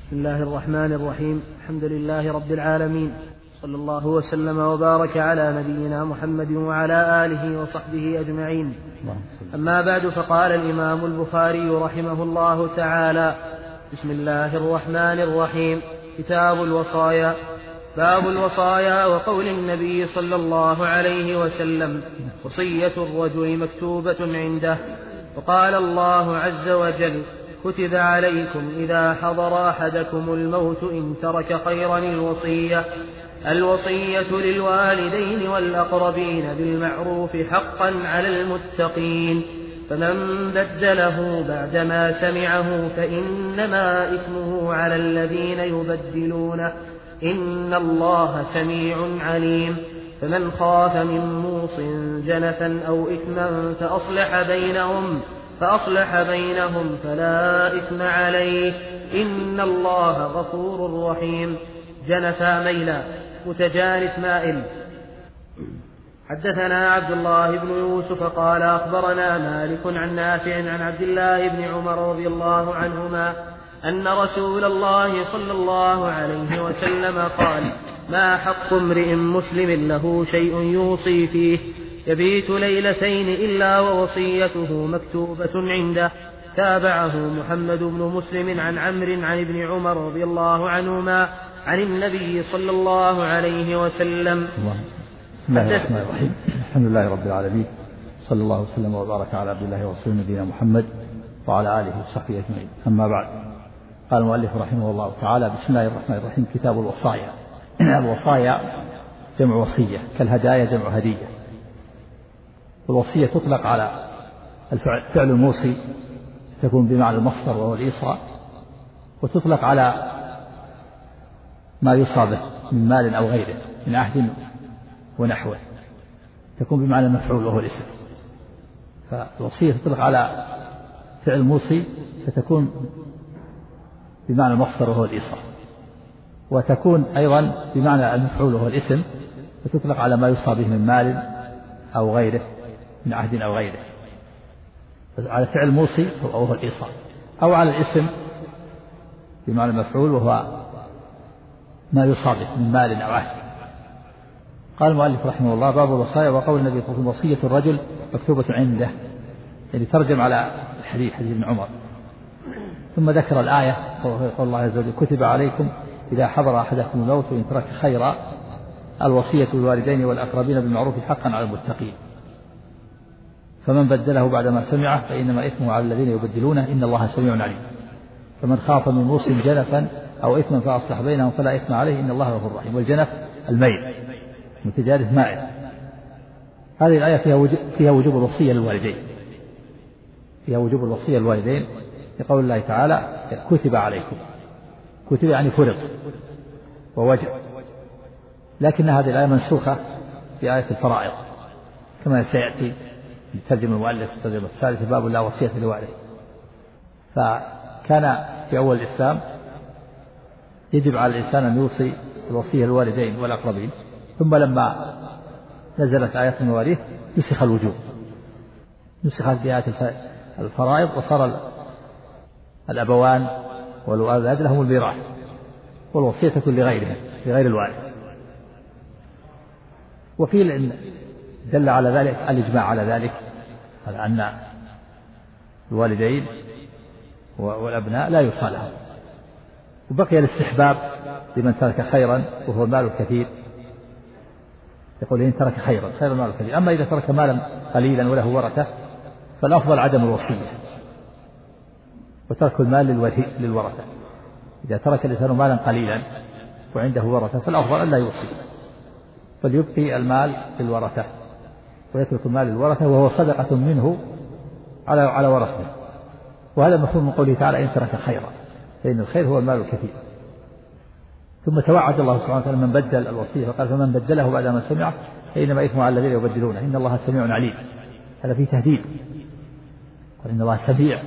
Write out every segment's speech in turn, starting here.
بسم الله الرحمن الرحيم. الحمد لله رب العالمين، صلى الله وسلم وبارك على نبينا محمد وعلى آله وصحبه أجمعين. أما بعد، فقال الإمام البخاري رحمه الله تعالى: بسم الله الرحمن الرحيم. كتاب الوصايا. باب الوصايا وقول النبي صلى الله عليه وسلم: وصية الرجل مكتوبة عنده. وقال الله عز وجل: كتب عليكم إذا حضر أحدكم الموت إن ترك خيرا الوصية للوالدين والأقربين بالمعروف حقا على المتقين، فمن بدله بعدما سمعه فإنما إثمه على الذين يبدلونه، إن الله سميع عليم. فمن خاف من موص جنفا أو إثما فأصلح بينهم فلا إثم عليه، إن الله غفور رحيم. جنفا ميلا، متجانف مائل. حدثنا عبد الله بن يوسف قال أخبرنا مالك عن نافع عن عبد الله بن عمر رضي الله عنهما أن رسول الله صلى الله عليه وسلم قال: ما حق امرئ مسلم له شيء يوصي فيه يبيت ليلتين إلا ووصيته مكتوبة عنده. تابعه محمد بن مسلم عن عمرو عن ابن عمر رضي الله عنهما عن النبي صلى الله عليه وسلم. بسم الله الرحمن الرحيم. الحمد لله رب العالمين، صلى الله وسلم وبارك على عبد الله ورسوله نبينا محمد وعلى آله وصحبه أجمعين. أما بعد، قال المؤلف رحمه الله تعالى: بسم الله الرحمن الرحيم. كتاب الوصايا. الوصايا جمع وصية، كالهدايا جمع هدية. والوصية تطلق على فعل الموصي، تكون بمعنى المصدر وهو الإيصاء، وتطلق على ما يوصى به من مال أو غيره من عهد ونحوه، تكون بمعنى المفعول وهو الاسم. فالوصية تطلق على فعل الموصي فتكون بمعنى المصدر وهو الإيصاء، وتكون أيضا بمعنى المفعول وهو الاسم، فتطلق على ما يوصى به من مال أو غيره من عهد أو غيره، على فعل الموصي وهو الإيصاء، أو على الاسم بمعنى المفعول وهو ما يوصى به من مال أو عهد. قال المؤلف رحمه الله: باب الوصايا وقول النبي صلى الله عليه وسلم: وصية الرجل مكتوبة عنده. يعني ترجم على حديث ابن عمر، ثم ذكر الآية قول الله عز وجل: كتب عليكم إذا حضر أحدكم الموت إن ترك خيرا الوصية للوالدين والأقربين بالمعروف حقا على المتقين، فمن بدله بعدما سمعه فإنما إثمه على الذين يبدلونه، إن الله سميع عليم. فمن خاف من موص جنفا أو إثما فأصلح بينهم فلا إثم عليه، إن الله غفور رحيم. والجنف الميل، متجانف مائل. هذه الآية فيها وجوب الوصية للوالدين، فيها وجوب الوصية للوالدين لقول الله تعالى: كتب عليكم. كتب يعني فرض ووجب، لكن هذه الآية منسوخة في آية الفرائض كما سيأتي يترجم المؤلف الترجمة الثالثة: باب لا وصية لوالد. فكان في أول الإسلام يجب على الإنسان أن يوصي الوصية للوالدين والأقربين، ثم لما نزلت آيات المواريث نسخ الوجوب، نسخت بآيات الفرائض، وصار الأبوان والأولاد لهم الميراث، والوصية تكون لغيرهم لغير الوالد. وفي دل على ذلك الإجماع على ذلك، على أن الوالدين والأبناء لا يوصى لهم. وبقي الاستحباب لمن ترك خيرا وهو المال الكثير، يقول: إن ترك خيرا المال الكثير. أما إذا ترك مالا قليلا وله ورثة فالأفضل عدم الوصية وترك المال للورثة. إذا ترك الإنسان مالا قليلا وعنده ورثة فالأفضل أن لا يوصي، فليبقي المال للورثة ويترك المال للورثة، وهو صدقة منه على ورثته. وهذا مفهوم من قوله تعالى: إن ترك خيرا، فإن الخير هو المال الكثير. ثم توعد الله سبحانه وتعالى من بدل الوصية فقال: فمن بدله بعدما سمعه فإنما إثمه على الذين يبدلونه، إن الله سميع عليم. هذا فيه تهديد، وإن الله سميع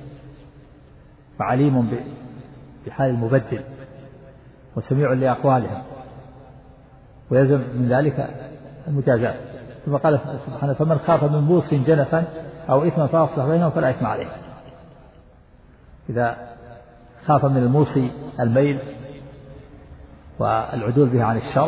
وعليم بحال المبدل وسميع لأقوالهم، ويلزم من ذلك المجازات. ثم قال سبحانه: فمن خاف من موص جنفا أو إثما فأصلح بينهم فلا إثم عليه. إذا خاف من الموصي الميل والعدول به عن الشرع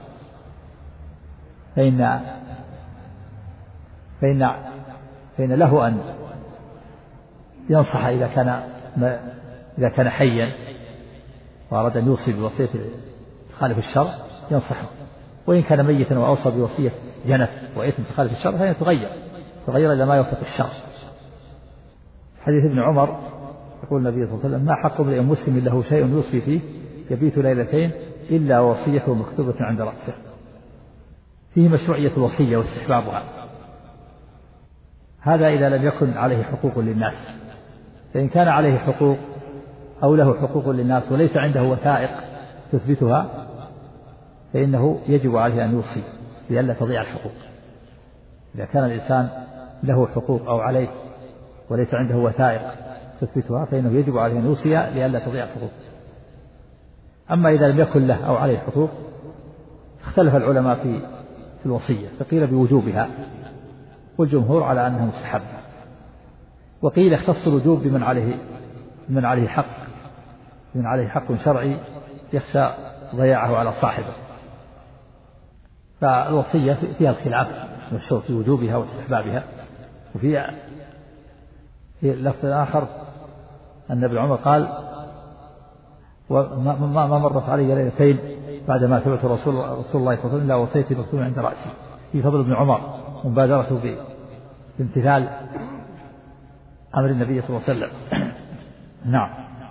فإن له أن ينصح إذا كان حيا وأراد أن يوصي بوصية تخالف الشرع ينصحه، وإن كان ميتا وأوصى بوصية جنف وإثم تخالف الشرع فهي تغير إلى ما يوافق الشرع. حديث ابن عمر يقول النبي صلى الله عليه وسلم: ما حق امرئ مسلم له شيء يوصي فيه يبيت ليلتين إلا وصيته مكتوبة عند رأسه. فيه مشروعية الوصية واستحبابها، هذا إذا لم يكن عليه حقوق للناس. فإن كان عليه حقوق أو له حقوق للناس وليس عنده وثائق تثبتها فإنه يجب عليه أن يوصي لئلا تضيع الحقوق. إذا كان الإنسان له حقوق أو عليه وليس عنده وثائق تثبتها فإنه يجب عليه أن يوصي لئلا تضيع الحقوق. أما إذا لم يكن له أو عليه حقوق اختلف العلماء في الوصية، فقيل بوجوبها والجمهور على أنها مستحبة، وقيل اختص الوجوب بمن عليه حق شرعي يخشى ضياعه على صاحبه. فالوصية فيها الخلاف مشهور في وجوبها واستحبابها. وفي لفظ آخر أن ابن عمر قال: ما مرت علي ليلتين بعدما ثبت رسول الله صلى الله عليه وسلم إلا وصيتي مكتوبة عند رأسي. في فضل ابن عمر مبادرته بامتثال أمر النبي صلى الله عليه وسلم. نعم.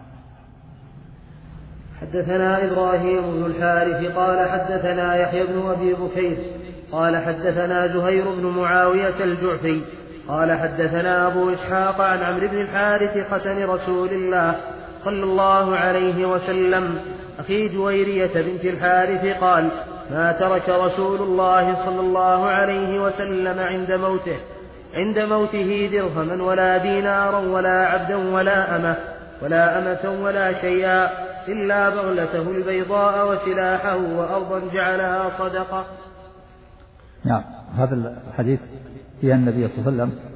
حدثنا إبراهيم بن الحارث قال حدثنا يحيى بن أبي بكير قال حدثنا زهير بن معاوية الجعفي قال حدثنا أبو إسحاق عن عمرو بن الحارث ختن رسول الله صلى الله عليه وسلم أخي جويرية بنت الحارث قال: ما ترك رسول الله صلى الله عليه وسلم عند موته درهما ولا دينارا ولا عبدا ولا أمة ولا شيئا إلا بغلته البيضاء وسلاحه وأرضا جعلها صدقة. نعم. هذا الحديث فيه النبي صلى الله عليه وسلم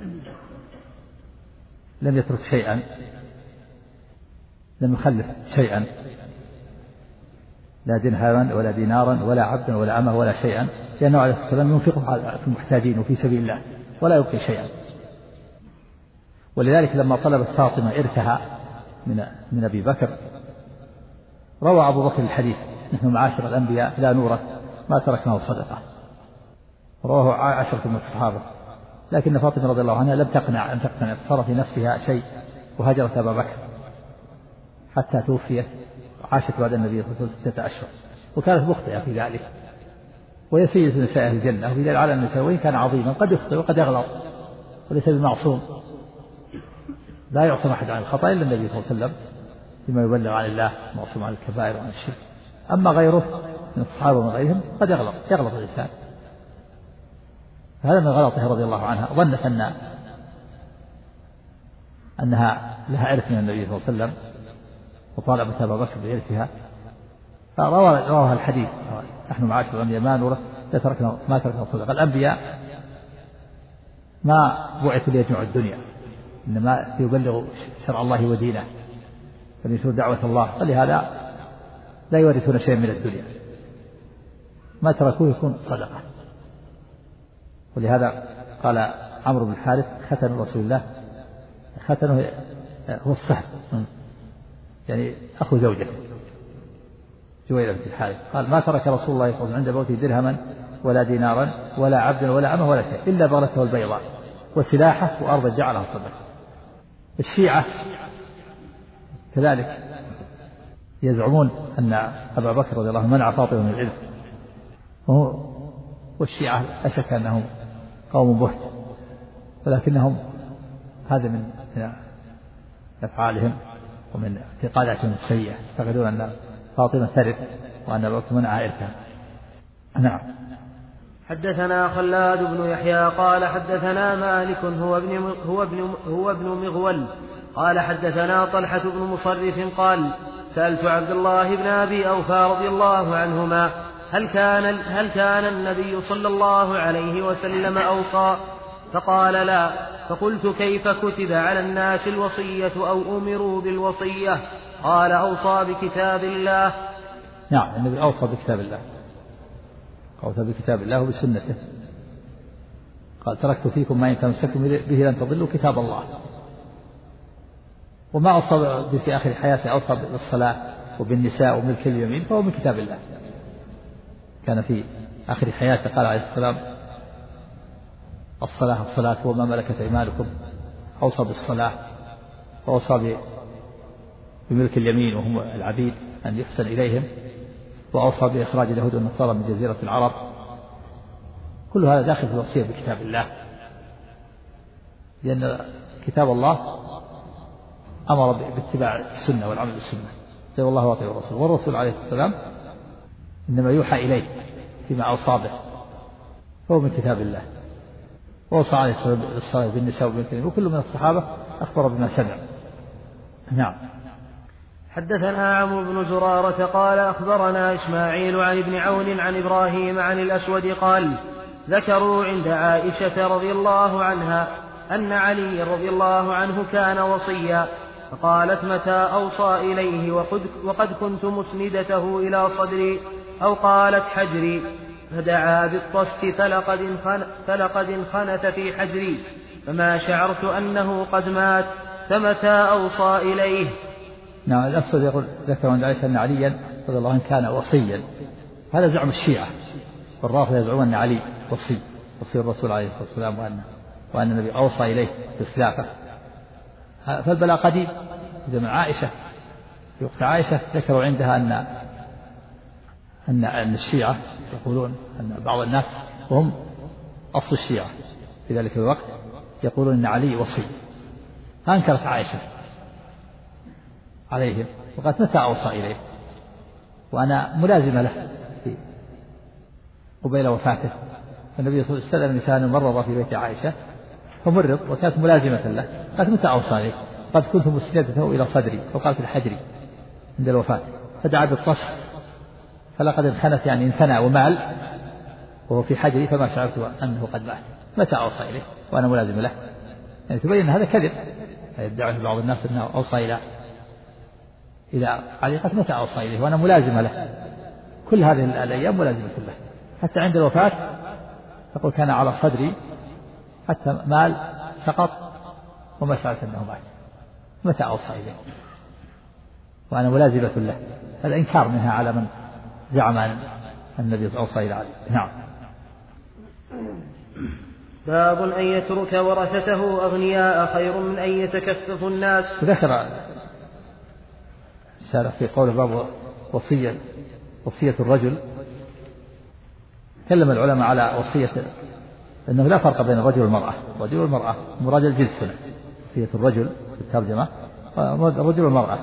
لم يترك شيئا، لم يخلف شيئا، لا درهما ولا دينارا ولا عبدا ولا أمة ولا شيئا، لأنه عليه الصلاة والسلام ينفقه في المحتاجين وفي سبيل الله ولا يبقي شيئا. ولذلك لما طلبت فاطمة إرثها من أبي بكر روى أبو بكر الحديث: نحن معاشر الأنبياء لا نورث ما تركناه صدقة. رواه 10 من الصحابة، لكن فاطمة رضي الله عنها لم تقنع صار في نفسها شيء وهجرت أبا بكر حتى توفيت وعاشت بعد النبي صلى الله عليه وسلم 6 أشهر، وكانت مخطئة في ذلك، وهي سيدة نساء أهل الجنة. وفي ذلك على النساء وإن كان عظيما قد يخطئ وقد يغلط وليس بمعصوم، لا يعصم أحد عن الخطأ إلا النبي صلى الله عليه وسلم بما يبلغ عن الله، معصوم عن الكبائر وعن الشرك. أما غيره من الصحابة ومن غيرهم قد يغلط الإنسان. هذا من غلطه رضي الله عنها، ظنت أنها لها إرث من النبي صلى الله عليه وسلم وطالبت أبا بكر بإرثها، فرواها الحديث: نحن معاشر الأنبياء ما نورث ما تركنا صدقة. الأنبياء ما بعثوا ليجمعوا الدنيا، إنما يبلغوا شرع الله ودينه فلينشروا دعوة الله، فلهذا لا يورثون شيئا من الدنيا، ما تركوه يكون صدقة. ولهذا قال عمرو بن الحارث: ختن رسول الله، ختنه هو الصهر، يعني أخو زوجته جويرة بنت الحارث. قال: ما ترك رسول الله صلى الله عليه وسلم عند موته درهما ولا دينارا ولا عبدا ولا أمة ولا شيء إلا بغلته البيضاء وسلاحه وأرضا جعلها صدقة. الشيعة كذلك يزعمون أن أبا بكر رضي الله عنه منع فاطمة من العلم، والشيعة لا شك أنهم قوم بهت، ولكنهم هذا من أفعالهم ومن اعتقاداتهم السيئة، يعتقدون أن فاطمة ترث وأن أبا بكر منع إرثها. نعم. حدثنا خلاد بن يحيى قال حدثنا مالك هو ابن مغول قال حدثنا طلحة بن مصرف قال: سألت عبد الله بن أبي أوفى رضي الله عنهما: هل كان النبي صلى الله عليه وسلم أوصى فقال لا. فقلت كيف كتب على الناس الوصية أو أمروا بالوصية؟ قال أوصى بكتاب الله. نعم، النبي أوصى بكتاب الله، أوصى بكتاب الله وبسنته. قال تركت فيكم ما إن تمسكتم به لن تضلوا كتاب الله. وما أوصى في آخر حياته أوصى بالصلاة وبالنساء وملك اليمين فهو من كتاب الله. كان في آخر حياته قال عليه السلام الصلاة وما ملكت أيمانكم. أوصى بالصلاة وأوصى بملك اليمين وهم العبيد أن يحسن إليهم، وأوصى بإخراج اليهود والنصارى من جزيرة العرب. كل هذا داخل في الوصية بكتاب الله، لأن كتاب الله أمر باتباع السنة والعمل بالسنة، أطيعوا الله وأطيعوا الرسول. والرسول عليه السلام إنما يوحى إليه فيما أوصى به، فهو من كتاب الله. وأوصى عليه السلام بالصلاة بالنساء وبالكلمة، وكل من الصحابة أخبر بما سمع. نعم. حدثنا عمرو بن زرارة قال أخبرنا إسماعيل عن ابن عون عن إبراهيم عن الأسود قال ذكروا عند عائشة رضي الله عنها أن علي رضي الله عنه كان وصيا، فقالت متى أوصى إليه وقد كنت مسندته إلى صدري، أو قالت حجري، فدعا بالطست فلقد انخنت في حجري، فما شعرت أنه قد مات، فمتى أوصى إليه. نعم. الأسود يقول ذكر عند عائشة أن عليا رضي الله عنه كان وصيا. هذا زعم الشيعة، والرافضة يزعمون أن علي وصي الرسول عليه الصلاة والسلام، وأن النبي أوصى إليه بالخلافة. فالبلاء قديم. زمن عائشة في وقت عائشة ذكروا عندها أن الشيعة يقولون أن بعض الناس وهم أصل الشيعة في ذلك الوقت يقولون أن علي وصي. أنكرت عائشة عليهم وقالت متى أوصى إليه، وأنا ملازمة له في قبيل وفاته. النبي صلى الله عليه وسلم كان مرض في بيت عائشة فمرض وكانت ملازمة له، قالت متى أوصى إليه؟ قد كنت مسندته إلى صدري، وقالت الحجري عند الوفاة، فدعا بالطص فلقد انخنت يعني انثنى ومال وهو في حجري، فما شعرت أنه قد مات، متى أوصى إليه وأنا ملازم له. يعني تبين هذا كذب، يدعي بعض الناس أنه أوصى إلى علي، قالت متى أوصى إليه وأنا ملازمة له، كل هذه الأيام ملازمة له. حتى عند الوفاة تقول كان على صدري حتى مال سقط وما شعرت أنه مات، متى أوصى إليه وأنا ملازمة له. هذا إنكار منها على من زعم أن النبي أوصى إلى علي. نعم. باب أن يترك ورثته أغنياء خير من أن يتكفف الناس. ذكر في قول باب وصية الرجل، تكلم العلماء على وصية أنه لا فرق بين الرجل والمرأة. الرجل والمرأة مراد الجنس، وصية الرجل في الترجمة الرجل والمرأة،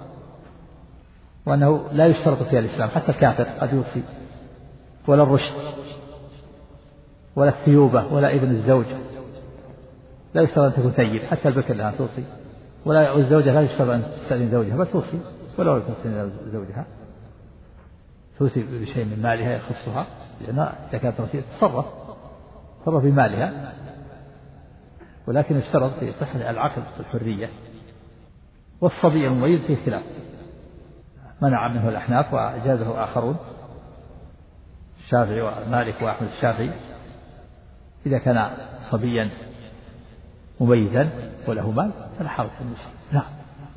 وأنه لا يشترط فيها الإسلام، حتى الكافر قد يوصي، ولا الرشد ولا الثيوبة ولا ابن الزوج لا يشترط أن تكون ثيب، حتى البكر لها توصي، ولا الزوجة لا يشترط أن تستأذن زوجها بل توصي، ولا تستأذن زوجها توصي بشيء من مالها يخصها، لأنها إذا كانت توصية تصرف بمالها، ولكن اشترط في صحة العقل والحرية. والصبي المميز فيه خلاف، منع منه الأحناف وأجازه آخرون، الشافعي ومالك وأحمد الشافعي، إذا كان صبيا مميزا وله مال فلا حرج في المسلم. نعم.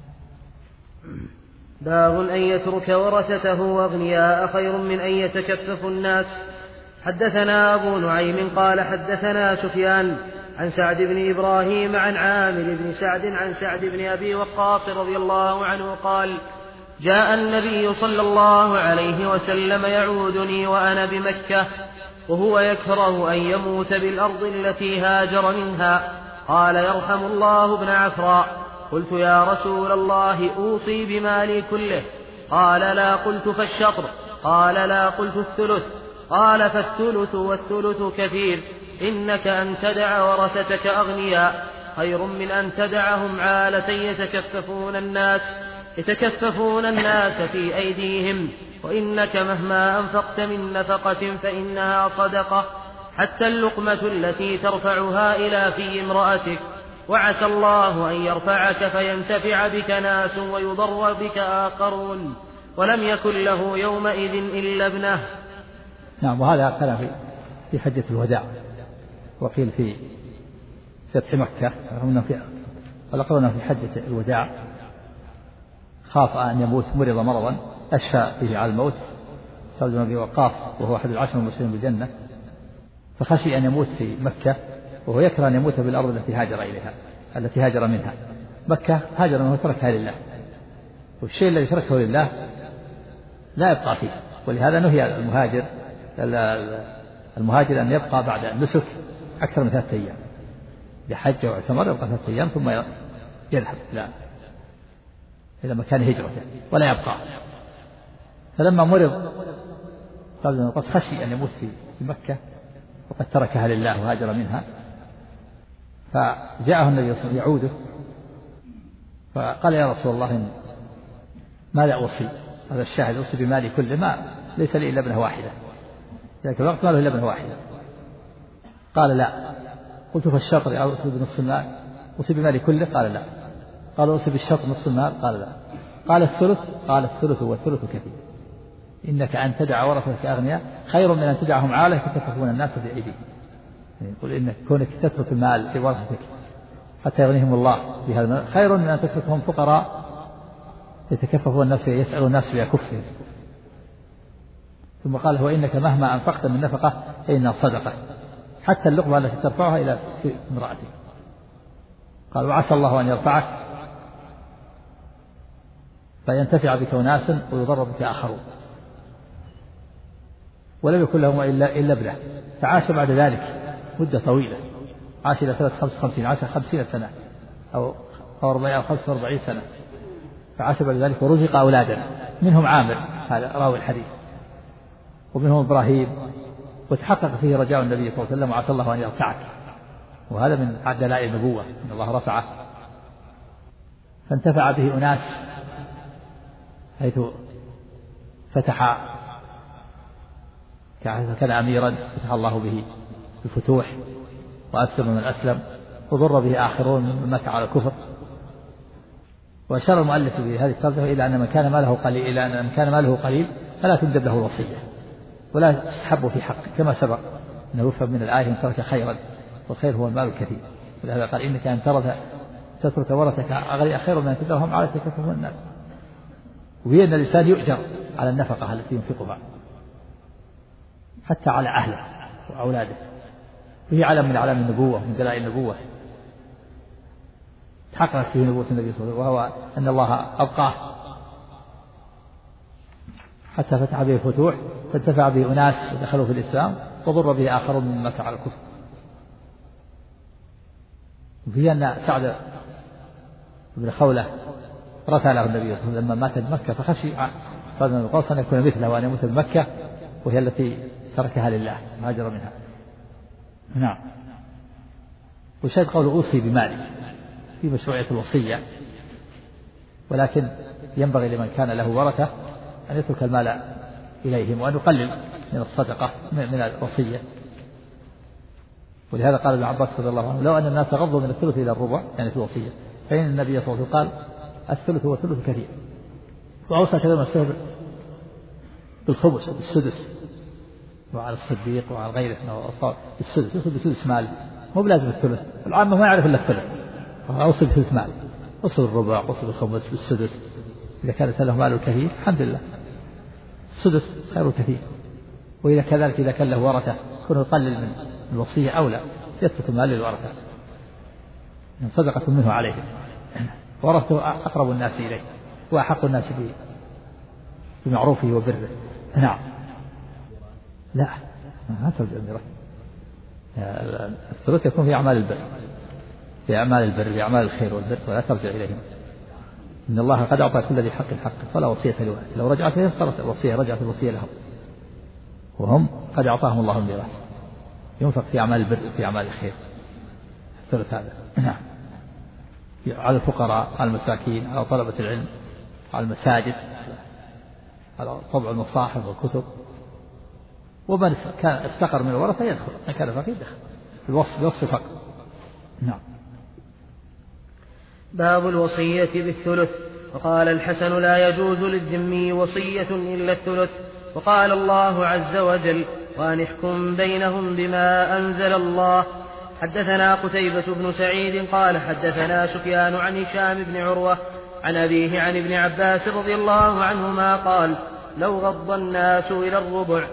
باب أن يترك ورثته أغنياء خير من أن يتكفف الناس. حدثنا أبو نعيم قال حدثنا سفيان عن سعد بن إبراهيم عن عامر بن سعد عن سعد بن أبي وقاص رضي الله عنه قال جاء النبي صلى الله عليه وسلم يعودني وأنا بمكة وهو يكره أن يموت بالأرض التي هاجر منها، قال يرحم الله ابن عفراء. قلت يا رسول الله أوصي بمالي كله؟ قال لا. قلت فالشطر؟ قال لا. قلت الثلث؟ قال فالثلث والثلث كثير، إنك أن تدع ورثتك أغنياء خير من أن تدعهم عالة يتكففون الناس في أيديهم، وإنك مهما أنفقت من نفقة فإنها صدقة حتى اللقمة التي ترفعها إلى في امرأتك، وعسى الله أن يرفعك فينتفع بك ناس ويضر بك آخرون، ولم يكن له يومئذ إلا ابنه. نعم. وهذا كان في حجة الوداع، وقيل في فتح مكة، ولقرنا في حجة الوداع خاف أن يموت، مرض مرضا أشفى فيه على الموت، سعد بن أبي وقاص وهو أحد العشر المبشرين بالجنة، فخشي أن يموت في مكة، وهو يكره أن يموت بالأرض التي هاجر إليها، التي هاجر منها. مكة هاجر منه وتركها لله، والشيء الذي تركه لله لا يبقى فيه، ولهذا نهي المهاجر أن يبقى بعد النسك أكثر من 3 أيام، لحج واعتمر يبقى 3 أيام ثم يذهب إلى مكان هجرته ولا يبقى. فلما مرض قال قد خشي أن يموت في مكة وقد تركها لله وهاجر منها، فجاءه النبي صلى الله عليه وسلم يعوده، فقال يا رسول الله ماذا أوصي؟ هذا الشاهد أوصي بمالي كله، ما ليس لي إلا ابنة واحدة، ذلك الوقت ما له إلا ابنة واحدة. قال لا. قلت فالشطر أوصي بنصف المال؟ أوصي بمالي كله؟ قال لا. قال أوصي بالشطر نصف المال؟ قال لا. قال الثلث؟ قال الثلث والثلث كثير، إنك أن تدع ورثتك أغنياء خير من أن تدعهم عالة يتكففون الناس بأيديهم. يقول إنك كونك تترك المال في ورثتك حتى يغنيهم الله بهذا خير من أن تتركهم فقراء يتكففون الناس يسألون الناس بأكفهم. ثم قال وإنك مهما أنفقت من نفقة فإنها صدقة، حتى اللقمة التي ترفعها إلى امرأتك. قال وعسى الله أن يرفعك فينتفع بك أناس ويضر بك آخرون، ولم يكن لهم إلا ابنه. فعاش بعد ذلك مدة طويلة، عاش إلى سنة 55، عاش 50 سنة أو 40 أو 45 سنة، فعاش بعد ذلك ورزق أولادا، منهم عامر هذا راوي الحديث، ومنهم إبراهيم، وتحقق فيه رجاء النبي صلى الله عليه وسلم وعسى الله أن يرفعك، وهذا من دلائل النبوة أن الله رفعه. فانتفع به أناس حيث فتح، كان أميرا فتح الله به الفتوح وأسلم من أسلم، وضر به آخرون من مات على الكفر. وأشار المؤلف بهذه الترجمة إلى أن من كان ماله قليل فلا تندب له الوصية ولا تستحب في حقه، كما سبق أنه يفهم من الآية إن ترك خيرا، والخير هو المال الكثير. ولهذا قال إنك أن تترك ورثتك أغنياء خير من أن تدعهم على يتكففون الناس. وهي أن الإنسان يؤجر على النفقة التي ينفقها حتى على أهله وأولاده، وهي علم من أعلام النبوة، من دلائل النبوة تحققت فيه نبوة النبي صلى الله عليه وسلم، وهو أن الله أبقاه حتى فتح به الفتوح، فانتفع به أناس ودخلوا في الإسلام، وضر به آخرون ممن مات على الكفر. وفي أن سعد بن خولة رثى له النبي صلى الله عليه وسلم لما مات بمكة، فخشي سعد بن وقاص أن يكون مثله وأن يموت بمكة وهي التي تركها لله هاجر منها. نعم. وشاهد قوله أوصي بمالي في مشروعية الوصية، ولكن ينبغي لمن كان له ورثة أن يترك المال إليهم وأن يقلل من الصدقة من الوصية. ولهذا قال ابن عباس رضي الله عنه لو أن الناس غضوا من الثلث إلى الربع يعني في الوصية، فإن النبي صلى الله عليه وسلم قال الثلث والثلث كثير. وأوصى كثير من السلف بالخمس بالسدس، وعلى الصديق وعلى غيره بالسدس، يوصي بسدس مال، مو بلازم الثلث، العامة ما يعرف إلا الثلث، أوصي بثلث مال، أوصي بالربع، أوصي بالخمس، بالسدس. إذا كان له مال كثير الحمد لله السدس خير كثير. وإذا كذلك إذا كان له ورثة يكون يقلل من الوصية أولى، يترك المال للورثة من صدقة منه عليه، ورثته أقرب الناس إليه وأحق الناس بمعروفه وبره. نعم. لا ما ترجع الميراث، الثلث يكون في أعمال البر، في أعمال الخير والبر، ولا ترجع إليهم. إن الله قد أعطى كل ذي حق حقه فلا وصية لورثة، لو رجعت إليهم صارت الوصية، رجعت الوصية لهم، وهم قد أعطاهم الله الميراث، ينفق في أعمال البر في أعمال الخير الثلث هذا. نعم. على الفقراء، على المساكين، على طلبة العلم، على المساجد، على طبع المصاحف والكتب، ومن كان افتقر من الورثة يدخل، من كان فقير دخل الوصف فقط. نعم. باب الوصية بالثلث. وقال الحسن: لا يجوز للذمي وصية إلا الثلث. وقال الله عز وجل: وأن احكم بينهم بما أنزل الله. حدثنا قتيبة بن سعيد قال حدثنا سفيان عن هشام بن عروة عن أبيه عن ابن عباس رضي الله عنهما قال: لو غض الناس إلى الربع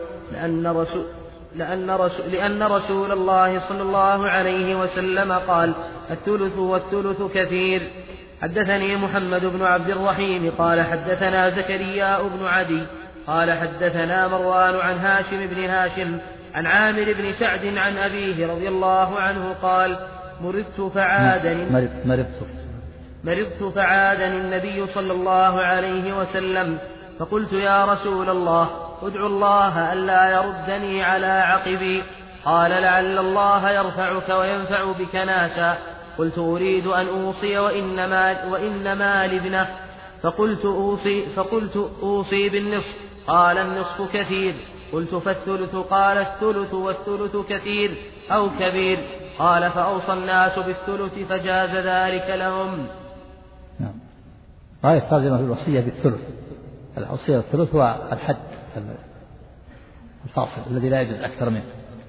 لأن رسول الله صلى الله عليه وسلم قال: الثلث والثلث كثير. حدثني محمد بن عبد الرحيم قال حدثنا زكريا بن عدي قال حدثنا مروان عن هاشم بن هاشم عن عامر بن سعد عن أبيه رضي الله عنه قال: مرضت فعادني النبي صلى الله عليه وسلم، فقلت: يا رسول الله، ادعو الله ألا يردني على عقبي. قال: لعل الله يرفعك وينفع بك ناسا. قلت: أريد أن أوصي وإنما لابنه. فقلت: أوصي بالنصف. قال: النصف كثير. قلت: فالثلث. قال: الثلث والثلث كثير أو كبير. قال: فأوصى الناس بالثلث فجاز ذلك لهم. نعم. غاية ترجمة الوصية بالثلث. الوصية بالثلث هو الحد الفاصل الذي لا يجوز أكثر منه.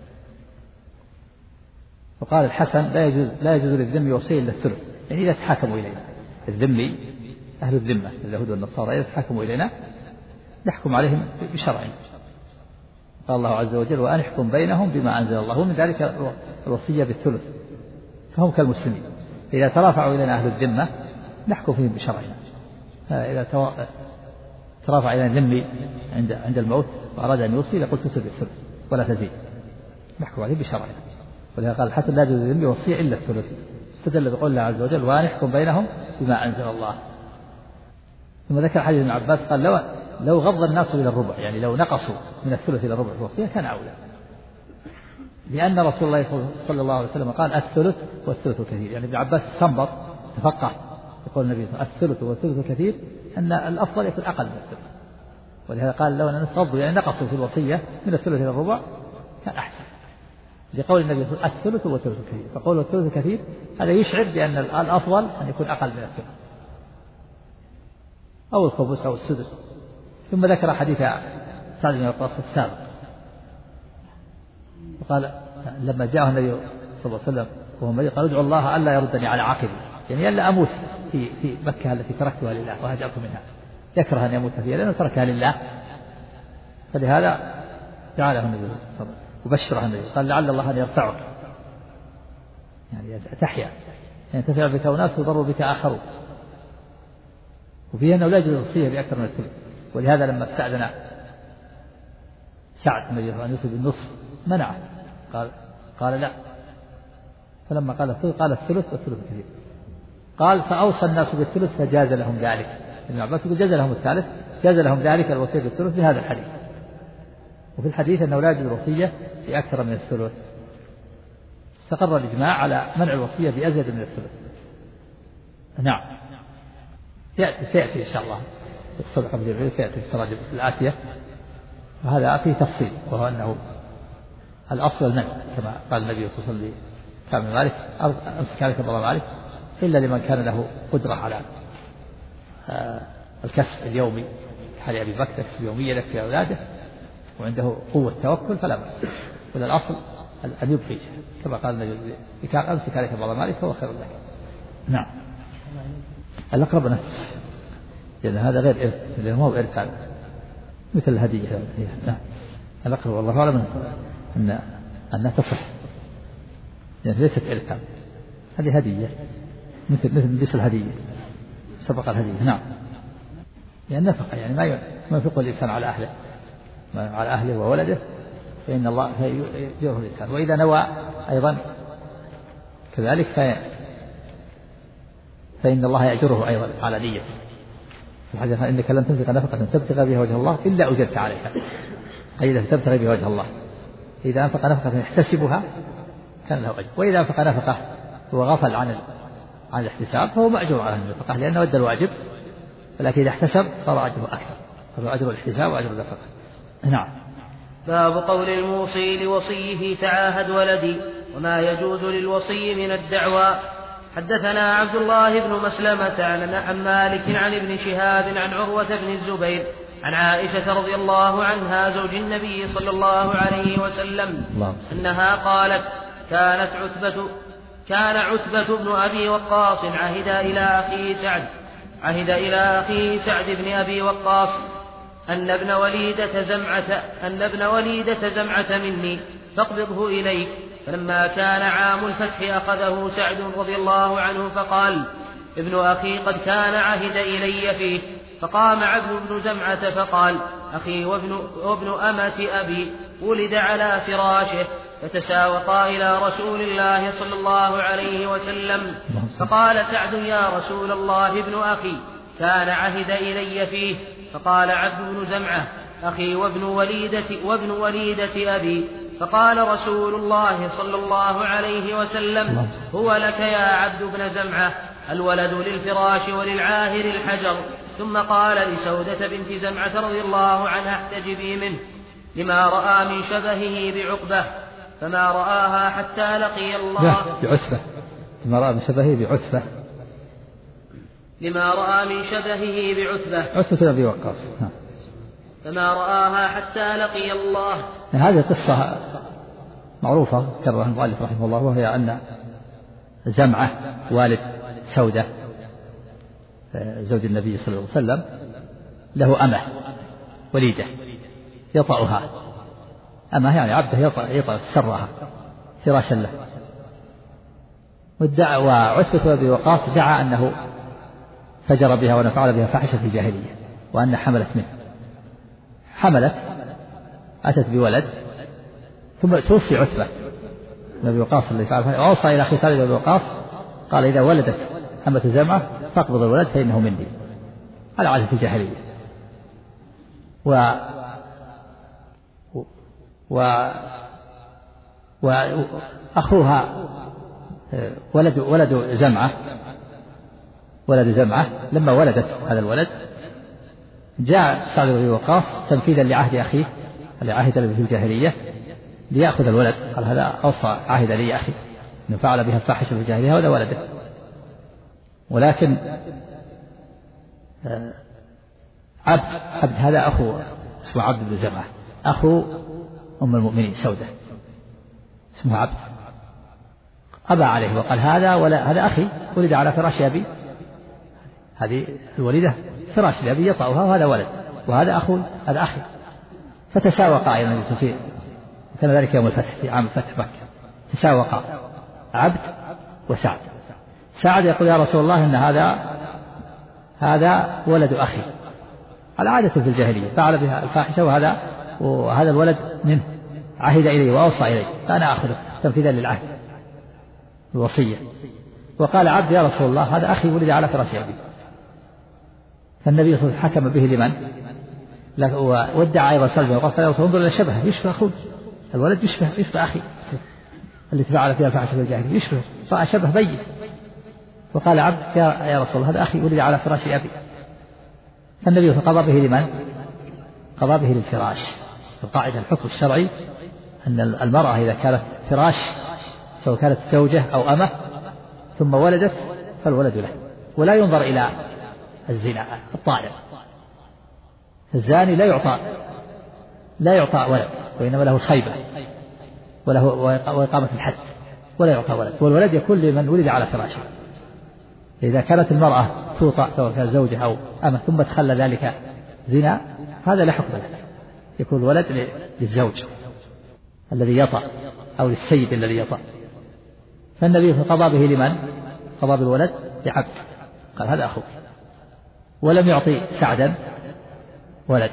وقال الحسن: لا يجوز للذمي وصية إلا الثلث، يعني إذا تحاكموا إلينا الذمي أهل الذمة اليهود والنصارى إذا تحاكموا إلينا نحكم عليهم بشرعنا. قال الله عز وجل: وأن احكم بينهم بما أنزل الله. ومن ذلك الوصية بالثلث، فهم كالمسلمين إذا ترافعوا إلينا أهل الذمة نحكم فيهم بشرعنا. إذا ترافع إلينا الذمي عند الموت وأراد أن يوصي لقلت: توصي بالثلث ولا تزيد، نحكم عليه بشرعنا. ولهذا قال الحسن: لا يجوز للذمي وصية إلا الثلث. استدل بقول الله عز وجل: وأن احكم بينهم بما أنزل الله. ثم ذكر حديث ابن عباس قال: لو غض الناس إلى الربع، يعني لو نقصوا من الثلث إلى الربع في الوصية كان أولى، لأن رسول الله صلى الله عليه وسلم قال: الثلث والثلث كثير. يعني ابن عباس استنبط تفقه يقول النبي صلى الله عليه وسلم: الثلث والثلث كثير، أن الأفضل يكون أقل من الثلث. ولهذا قال: لو أن نغضوا يعني نقصوا في الوصية من الثلث إلى الربع كان أحسن، لقول النبي صلى الله عليه وسلم: الثلث والثلث كثير. فقول الثلث كثير هذا يشعر بأن الأفضل أن يكون أقل من الثلث أو الخمس أو السدس. ثم ذكر حديث سعد بن وقاص السابق، وقال لما جاءه النبي صلى الله عليه وسلم وهو مريض قال: ادعو الله ألا يردني على عقبي، يعني ألا أموت في مكة التي تركتها لله وهاجرت منها، يكره أن يموت فيها لأنه تركها لله. فلهذا جعله النبي صلى الله عليه وسلم وبشره النبي قال: لعل الله أن يرفعك، يعني تحيا، يعني تنتفع بك أناس ويضر بك آخرون. وفيه أنه لا يجوز الوصية بأكثر من الثلث. ولهذا لما استأذن سعد النبي أن يوصي بالنصف منعه، قال لا. فلما قال الثلث قال: الثلث والثلث كثير. قال: فأوصى الناس بالثلث فجاز لهم ذلك. ابن عباس يقول: جاز لهم الثالث، جاز لهم ذلك الوصية بالثلث بهذا الحديث. وفي الحديث أنه لا يجوز الوصية بأكثر من الثلث. استقر الإجماع على منع الوصية بأزيد من الثلث. نعم. سيأتي إن شاء الله الصدقة بالجبريل، سيأتي في التراجم الآتية، وهذا فيه تفصيل، وهو أنه الأصل المنع كما قال النبي صلى الله عليه وسلم لكعب بن مالك: أمسك عليك ضرر مالك إلا لمن كان له قدرة على الكسب اليومي حال أبي بكر، يكسب يوميا يكفي أولاده وعنده قوة توكل فلا بأس. ولا الأصل أن يبقي كما قال النبي لكعب: أمسك عليك ضرر مالك فهو خير لك. نعم. الأقرب نفس، لأن هذا غير إرث، لأنه هو إرث هذا مثل الهدية. نعم. الأقرب والله أعلم أنها تصح، يعني ليست إرث، هذه هدية مثل جنس الهدية، سبق الهدية. نعم. لأن نفقة يعني ما ينفقه الإنسان على أهله وولده، فإن الله يجره الإنسان. وإذا نوى أيضا كذلك فإن الله يأجره أيضا على نيته. الحديث: إنك لن تنفق نفقة تبتغي بها وجه الله إلا أجرت عليها، أي إذا تبتغي بها وجه الله. إذا أنفق نفقة يحتسبها كان له أجر، وإذا أنفق نفقة وغفل عن الاحتساب فهو مأجور على النفقة لأنه أدى الواجب، ولكن إذا احتسب صار أجره أكثر، صار أجر الاحتساب وأجر النفقة. نعم. باب قول الموصي لوصيه تعاهد ولدي وما يجوز للوصي من الدعوى. حدثنا عبد الله بن مسلمة عن مالك عن ابن شهاب عن عروة بن الزبير عن عائشة رضي الله عنها زوج النبي صلى الله عليه وسلم أنها قالت كان عتبة بن أبي وقاص عهد إلى أخيه سعد بن أبي وقاص أن ابن وليدة زمعة مني فاقبضه إليك. فلما كان عام الفتح أخذه سعد رضي الله عنه فقال ابن أخي قد كان عهد إلي فيه. فقام عبد بن زمعة فقال أخي وابن أمة أبي ولد على فراشه. فتساوقا إلى رسول الله صلى الله عليه وسلم فقال سعد يا رسول الله ابن أخي كان عهد إلي فيه. فقال عبد بن زمعة أخي وابن وليدة أبي. فقال رسول الله صلى الله عليه وسلم هو لك يا عبد بن زمعة الولد للفراش وللعاهر الحجر. ثم قال لسودة بنت زمعة رضي الله عنها احتجبي منه لما رأى من شبهه بعقبة فما رآها حتى لقي الله بعتبة لما رأى من شبهه بعتبة عتبة بن أبي وقاص فما رآها حتى لقي الله. هذه قصة معروفة كررها المؤلف رحمه الله، وهي أن زمعة والد سودة زوج النبي صلى الله عليه وسلم له أمة وليدة يطأها، أمة يعني عبده يطأ سرها فراشا له. وعتبة بن أبي وقاص دعا أنه فجر بها ونفعل بها فاحشة في الجاهلية وأن حملت أتت بولد ثم توفي عتبة بن أبي وقاص اللي فعل وأوصى إلى أخي سعد بن أبي وقاص قال إذا ولدت أمة زمعة فاقبض الولد فإنه مني. هذا عادة الجاهلية. وأخوها ولد زمعة لما ولدت هذا الولد جاء سعد بن أبي وقاص تنفيذا لعهد أخيه اللي عهد به في الجاهلية ليأخذ الولد. قال هذا أوصى عهد لي أخي أنه فعل بها الفاحشة في الجاهلية هذا ولده. ولكن عبد هذا أخو اسمه عبد بن زمعة أخو أم المؤمنين سودة اسمه عبد أبى عليه وقال هذا أخي ولد على فراش أبي، هذه الوليدة فراش أبي يطأها وهذا ولد وهذا هذا أخي. فتساوقا أيضا في كان ذلك يوم الفتح في عام فتح مكة تساوقا عبد وسعد. سعد يقول يا رسول الله إن هذا ولد أخي على عادة في الجاهلية فعل بها الفاحشة وهذا الولد منه عهد إليه وأوصى إليه فأنا أخذه تنفيذا للعهد الوصية. وقال عبد يا رسول الله هذا أخي ولد على فراش أبي. فالنبي صلى الله عليه وسلم حكم به لمن؟ وادعى أيضا سعد بن وقاص يا رسول انظر إلى الشبه يشبه أخوه الولد يشبه أخي التي فعل فيها الفاحشة في الجاهلية يشبه صار شبه بين. وقال عبد يا رسول الله هذا أخي ولد على فراش أبي. فالنبي قضى به لمن؟ قضى به للفراش. القاعدة الحكم الشرعي أن المرأة إذا كانت فراش سواء كانت زوجة أو أمة ثم ولدت فالولد له ولا ينظر إلى الزنا الطائر. الزاني لا يعطى ولد وإنما له خيبة وإقامة الحد ولا يعطى ولد، والولد يكون لمن ولد على فراشه. إذا كانت المرأة توطأ سواء كانت زوجة أو أمة ثم تخلى ذلك زنا هذا لا حكم له، يكون الولد للزوج الذي يطأ أو للسيد الذي يطأ. فالنبي قضى به لمن؟ قضى بالولد لعبد قال هذا أخوك ولم يعطي سعدا ولد.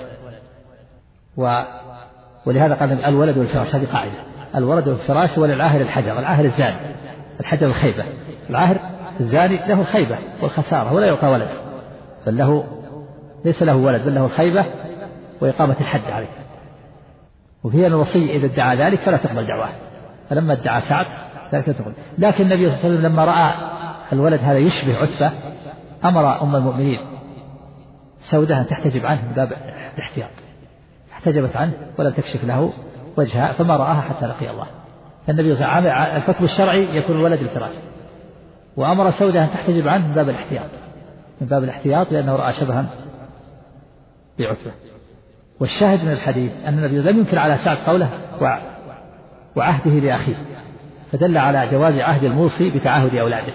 ولهذا قال الولد والفراش هذه قاعدة الولد والفراش وللعاهر الحجر العاهر الزاني الحجر الخيبة. العاهر الزاني له الخيبة والخسارة ولا يعطى ولد بل ليس له ولد بل له الخيبة وإقامة الحد عليه. وفي أن الوصي إذا ادعى ذلك فلا تقبل دعواه. فلما ادعى سعد ذلك تقبل. لكن النبي صلى الله عليه وسلم لما رأى الولد هذا يشبه عتبة أمر أم المؤمنين سودة أن تحتجب عنه من باب الاحتياط احتجبت عنه ولم تكشف له وجهها فما رآها حتى لقي الله. فالنبي صلى الله عليه وسلم الحكم الشرعي يكون الولد الفراش، وأمر سودة أن تحتجب عنه من باب الاحتياط لأنه رأى شبها بعتبة. والشاهد من الحديث أن النبي لم ينكر على سعد قوله وعهده لأخيه، فدل على جواز عهد الموصي بتعاهد أولاده.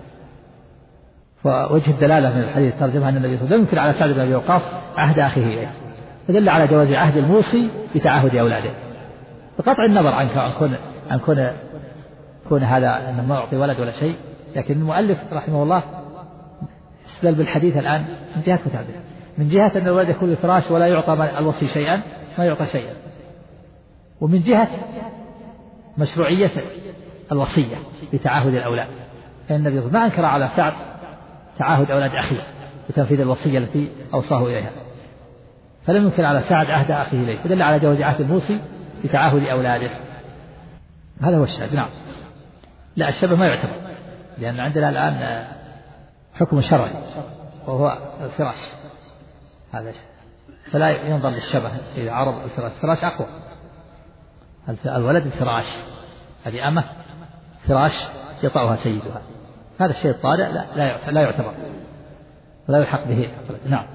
ووجه الدلالة من الحديث ترجمها أن النبي صلى الله عليه وسلم لم ينكر على سعد بن أبي وقاص عهد أخيه إليه، فدل على جواز عهد الموصي بتعاهد أولاده، بقطع النظر عن كون هذا أنه ما يعطي ولد ولا شيء. لكن المؤلف رحمه الله استدل بالحديث الآن من جهة متعددة، من جهة أن الولد يكون الفراش ولا يعطى الوصي شيئا، ما يعطى شيئا، ومن جهة مشروعية الوصية بتعاهد الأولاد، فإن النبي ما أنكر على سعد تعاهد أولاد أخيه بتنفيذ الوصية التي أوصاه إليها، فلم ينكر على سعد عهد أخيه إليه، فدل على جواز عهد الموصي بتعاهد أولاده. هذا هو الشاهد. نعم. لا، الشبه ما يعتبر، لأن عندنا الآن حكم شرعي وهو الفراش، هذا فلا ينظر للشبه إذا عرض الفراش أقوى. الولد الفراش، هذه أمة فراش يطأها سيدها، هذا الشيء الطارئ لا يعتبر ولا يلحق به. نعم.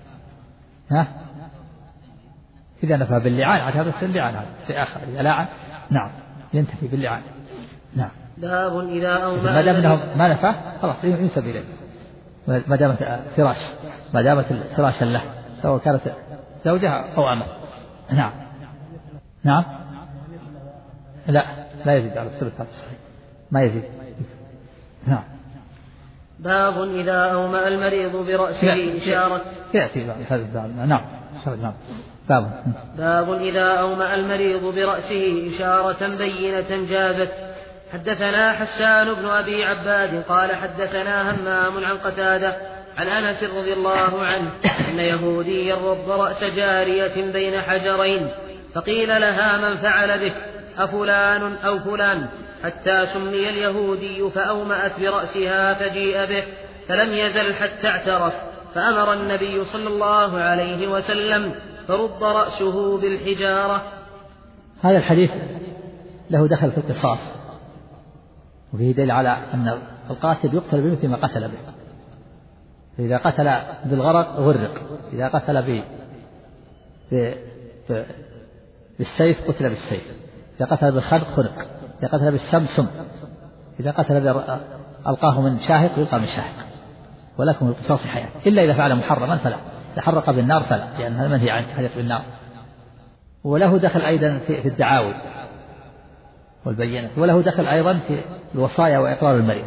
إذا نفى باللعان عاد هذا اللعان، هذا شيء آخر. إذا لاعن نعم ينتفي باللعان. نعم. باب إذا أومأ ما دام أنه ما نفى خلاص ينسب إليه، ما دامت فراش، ما دامت فراشا له سواء كانت زوجها أو أمه. نعم. نعم. لا يزيد على الثلث، هذا الصحيح ما يزيد. نعم. باب إذا أومأ المريض برأسه إشارة. يأتي هذا. نعم. باب إذا أومأ المريض برأسه إشارة بينة جازت. حدثنا حسان بن أبي عباد قال حدثنا همام عن قتادة عن أنس رضي الله عنه أن يهوديا رض رأس جارية بين حجرين، فقيل لها من فعل بك أفلان أو فلان، حتى سمي اليهودي فأومأت برأسها فجيء به، فلم يزل حتى اعترف، فأمر النبي صلى الله عليه وسلم فرد رأسه بالحجارة. هذا الحديث له دخل في القصاص، وفيه دليل على أن القاتل يقتل بمثل ما قتل به، فإذا قتل بالغرق غرق، إذا قتل بالسيف قتل بالسيف، إذا قتل بالخنق خنق، إذا قتل بالسم سم، إذا قتل ألقاه من شاهق يلقى من شاهق، ولكم القصاص حياة، إلا إذا فعل محرما فلا، إذا حرق بالنار فلا، لأن هذا منهي عن حرق بالنار. وله دخل أيضا في الدعاوي والبينة، وله دخل أيضا في الوصايا وإقرار المريض.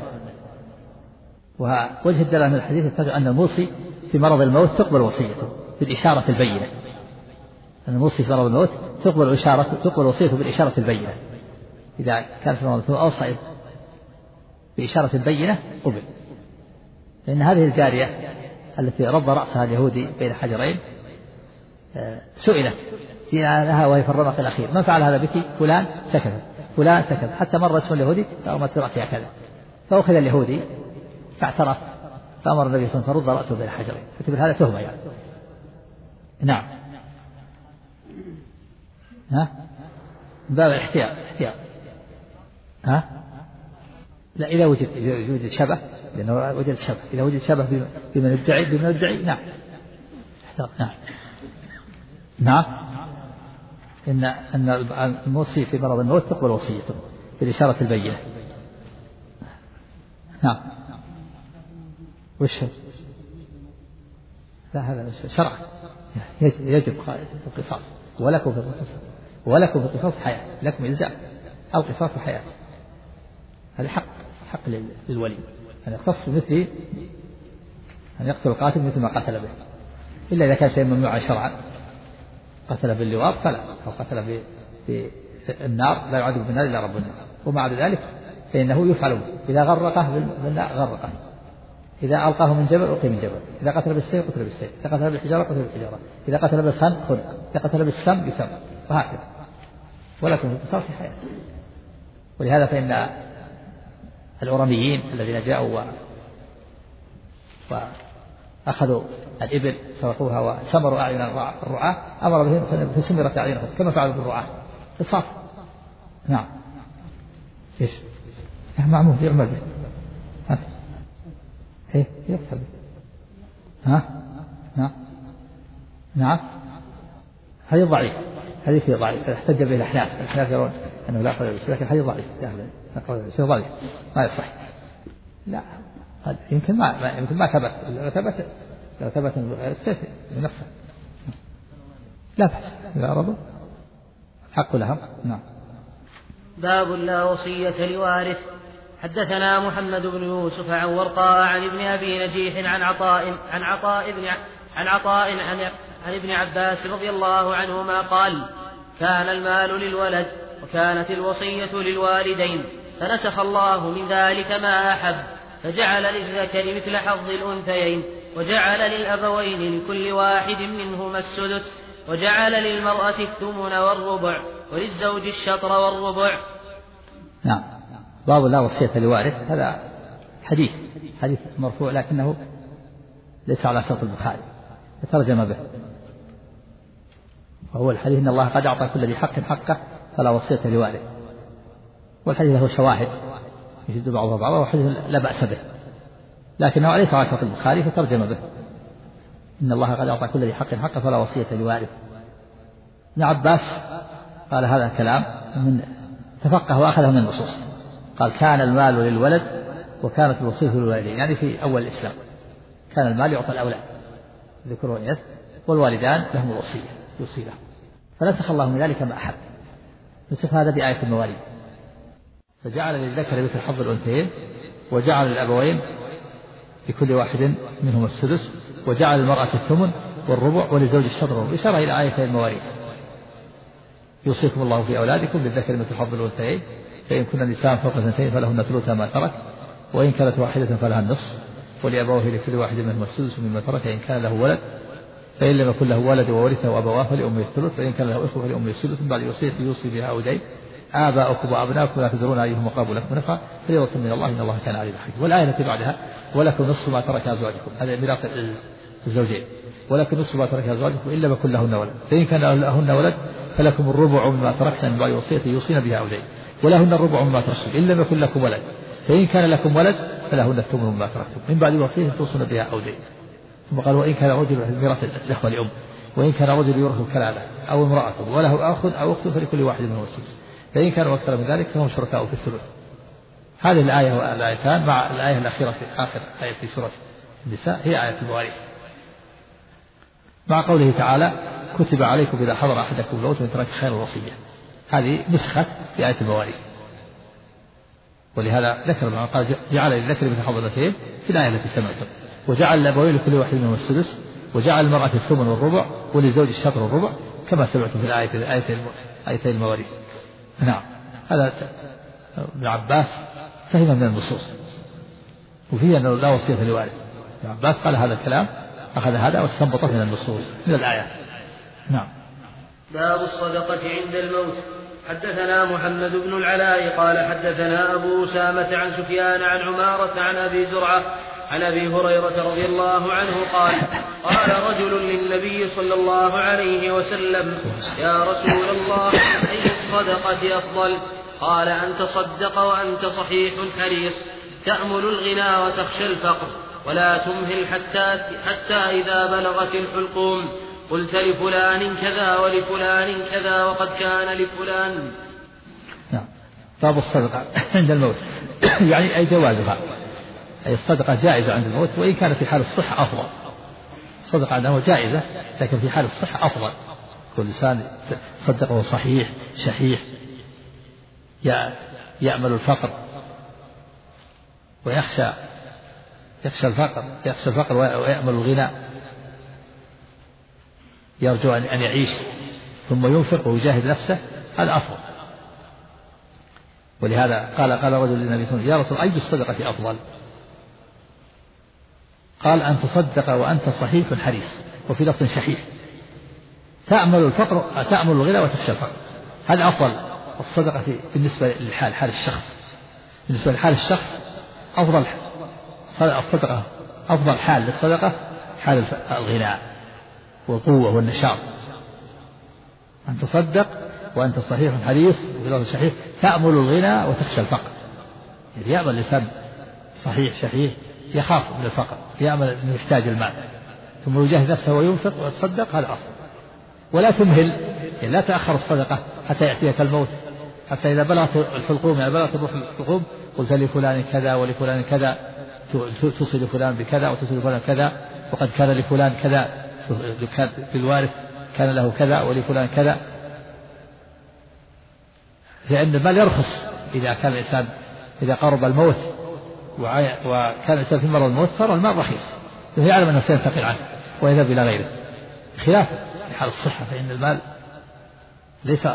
ووجه الدلالة من الحديث يقتضي أن الموصي في مرض الموت تقبل وصيته بالإشارة البينة، أن الموصي في مرض الموت تقبل وصيته بالإشارة البينة، إذا كان في مرض أوصى بإشارة بينة قبل. لأن هذه الجارية التي رض رأسها اليهودي بين حجرين سئلت لها وهي في الرمق الأخير من فعل هذا بك؟ فلان سكت، فلان سكت، حتى مر اسم اليهودي فأمرت رأسها كذا، فأخذ اليهودي فاعترف، فأمر النبي صلى الله عليه وسلم فرد رأسه بين حجرين، فتبقى هذا تهمة يعني. نعم. باب الاحتياط. لا، إذا وجد شبه، لأنه وجد شبه، إذا وجد شبه بمن يدعي نعم. نعم. إن الموصي في مرض الموت تقبل وصيته بالإشارة البينة. نعم. وش لا، هذا شرع يجب القصاص، ولكم في القصاص حياة، لكم إلزام القصاص حياة، هذا حق للولي أن يقتص بمثل أن يقتل القاتل مثل ما قتل به، إلا إذا كان شيء ممنوعا شرعا، قتل باللواط فلا، أو قتل بالنار لا يعذب بالنار إلا رب النار، ومع ذلك فإنه يفعل إذا غرقه بالنار غرقه، إذا ألقاه من جبل ألقي من جبل، إذا قتل بالسيف قتل بالسيف، إذا قتل بالحجارة قتل بالحجارة، إذا قتل بالخنق خنق، إذا قتل بالسم يسم، وهكذا. ولكم في القصاص حياة. ولهذا فإن الأوراميين الذين جاءوا أخذوا الإبل سرقوها وسمروا أعين الرعاة أمر بهم فسمرت أعينهم كما فعلوا بالرعاة قصاص. نعم. إيش؟ معمول يعمل به. إيه يقتل. ها؟ نعم. نعم. هذه ضعيف. هذه فيه ضعيف. احتج به الأحناف يرون أنه لا قدر بس لكن هذه ضعيف. ضعيف ما يصح. لا يمكن ما لو ثبت السيف بنفسه لا بأس إذا أرادوا حق لهم. نعم. باب لا وصية لوارث. حدثنا محمد بن يوسف عن ورقاء عن ابن أبي نجيح عن عطاء عن ابن عباس رضي الله عنهما قال: كان المال للولد وكانت الوصية للوالدين، فنسخ الله من ذلك ما أحب، فجعل للذكر مثل حظ الأنثيين، وجعل للأبوين لكل واحد منهما السدس، وجعل للمرأة الثمن والربع، وللزوج الشطر والربع. نعم. باب لا وصية لوارث. هذا حديث مرفوع لكنه ليس على شرط البخاري ترجم به، وهو الحديث إن الله قد أعطى كل ذي حق حقه فلا وصية لوارث. والحديث له شواهد يشد بعضها بعضا، وحديث لا بأس به لكنه ليس على شرط البخاري فترجم به إن الله قد أعطى كل ذي حق حقه فلا وصية لوارث. ابن عباس قال هذا الكلام من تفقه وأخذه من النصوص. قال كان المال للولد وكانت الوصية للوالدين، يعني في أول الإسلام كان المال يعطى الأولاد ذكر وإناث والوالدان لهم الوصية يوصي لهم، فنسخ الله من ذلك ما أحب. نسخ هذا بآية المواليد، فجعل للذكر مثل حظ الأنثيين، وجعل للأبوين لكل واحد منهم السدس، وجعل للمرأة الثمن والربع ولزوج الشطر والربع، إشارة إلى آية المواليد. يوصيكم الله في أولادكم للذكر مثل حظ الأنثيين، فإن كن نساء فوق 2 فلهن ثلث ما ترك، وإن كانت واحدة فلها النصف، ولأبوه لكل واحد منهم السدس مما ترك إن كان له ولد، فإن لم يكن له ولد وورثه أبواه فلأمه الثلث، فإن كان له إخوة فلأمه السدس من بعد وصية يوصي بها أو دين. آباؤكم وأبناؤكم لا تدرون أيهم أقرب لكم نفعا فريضة من الله إن الله كان عليما حكيما. والآية التي بعدها ولكم نصف ما ترك أزواجكم، هذا ميراث الزوجين، ولكم نصف ما ترك أزواجكم إن لم يكن لهن ولد، فإن كان لهن ولد فلكم الربع مما تركنا من بعد وصية يوصين بها أو دين، ولهن الربع مما تركتم إن لم يكن لكم ولد، فإن كان لكم ولد فلهن الثمن مما تركتم من بعد وصية توصون بها أو دين. ثم قال وإن كان رجل ميراث الإخوة لأم، وإن كان رجل يورث كلالة أو امرأة وله أخ أو أخت فلكل واحد منهم السدس، فإن كانوا أكثر من ذلك فهم شركاء في الثلث. هذه الآية والآيتان مع الآية الأخيرة في آخر آية في سورة النساء هي آية المواريث، مع قوله تعالى كتب عليكم إذا حضر أحدكم الموت إن ترك خير الوصية. هذه نسخت في آية المواريث، ولهذا ذكر المعنى قال جعل للذكر مثل حظ الأنثيين في الآية التي سمعتم، وجعل الأبوين لكل واحد منهم السدس، وجعل المرأة الثمن والربع وللزوج الشطر والربع كما سمعتم في آية المواريث. نعم. هذا ابن عباس فهم من النصوص، وفيه أنه لا وصية لوارث. ابن عباس قال هذا الكلام أخذ هذا واستنبطه من النصوص من الآيات. نعم. باب الصدقة عند الموت. حدثنا محمد بن العلاء قال حدثنا أبو أسامة عن سفيان عن عمارة عن أبي زرعة عن أبي هريرة رضي الله عنه قال قال رجل للنبي صلى الله عليه وسلم يا رسول الله أي الصدقة أفضل؟ قال أن تصدق وأنت صحيح حريص تأمل الغنى وتخشى الفقر ولا تمهل حتى إذا بلغت الحلقوم قلت لفلان كذا ولفلان كذا وقد كان لفلان. نعم. باب الصدقة عند الموت يعني أي جوازها، أي الصدقة جائزة عند الموت، وإن كان في حال الصحة أفضل. الصدقة عند الموت جائزة لكن في حال الصحة أفضل. كل إنسان صدقه صحيح شحيح يأمل الفقر ويخشى الفقر ويأمل الغنى، يرجو أن يعيش ثم ينفق ويجاهد نفسه، هذا أفضل. ولهذا قال رجل للنبي صلى الله عليه وسلم يا رسول أي الصدقة أفضل؟ قال أن تصدق وأنت صحيح حريص، وفي لفظ شحيح تأمل الغنى وتخشى الفقر، هذا أفضل الصدقة بالنسبة لحال الشخص. بالنسبة لحال الشخص أفضل الصدقة، أفضل حال للصدقة حال الغناء والقوة والنشاط، أن تصدق وأنت صحيح حريص وفي لفظ صحيح تأمل الغنى وتخشى الفقر. يعني يأمل الإنسان صحيح شحيح يخاف من الفقر، يأمل أنه يحتاج المال، ثم يجاهد نفسه وينفق ويتصدق، هذا أفضل. ولا تمهل، يعني لا تأخر الصدقة حتى يأتيك الموت، حتى إذا بلغت الحلقوم، يعني بلغت الروح الحلقوم، قلت لفلان كذا ولفلان كذا، توصي لفلان بكذا وتوصي لفلان كذا، وقد كان لفلان كذا بالوارث كان له كذا ولفلان كذا. لأن المال يرخص إذا كان الإنسان إذا قرب الموت وكان الإنسان في مرض الموت صار المال رخيص، يعلم أنه سينتقل عنه ويذهب إلى غيره، خلاف في حال الصحة فإن المال ليس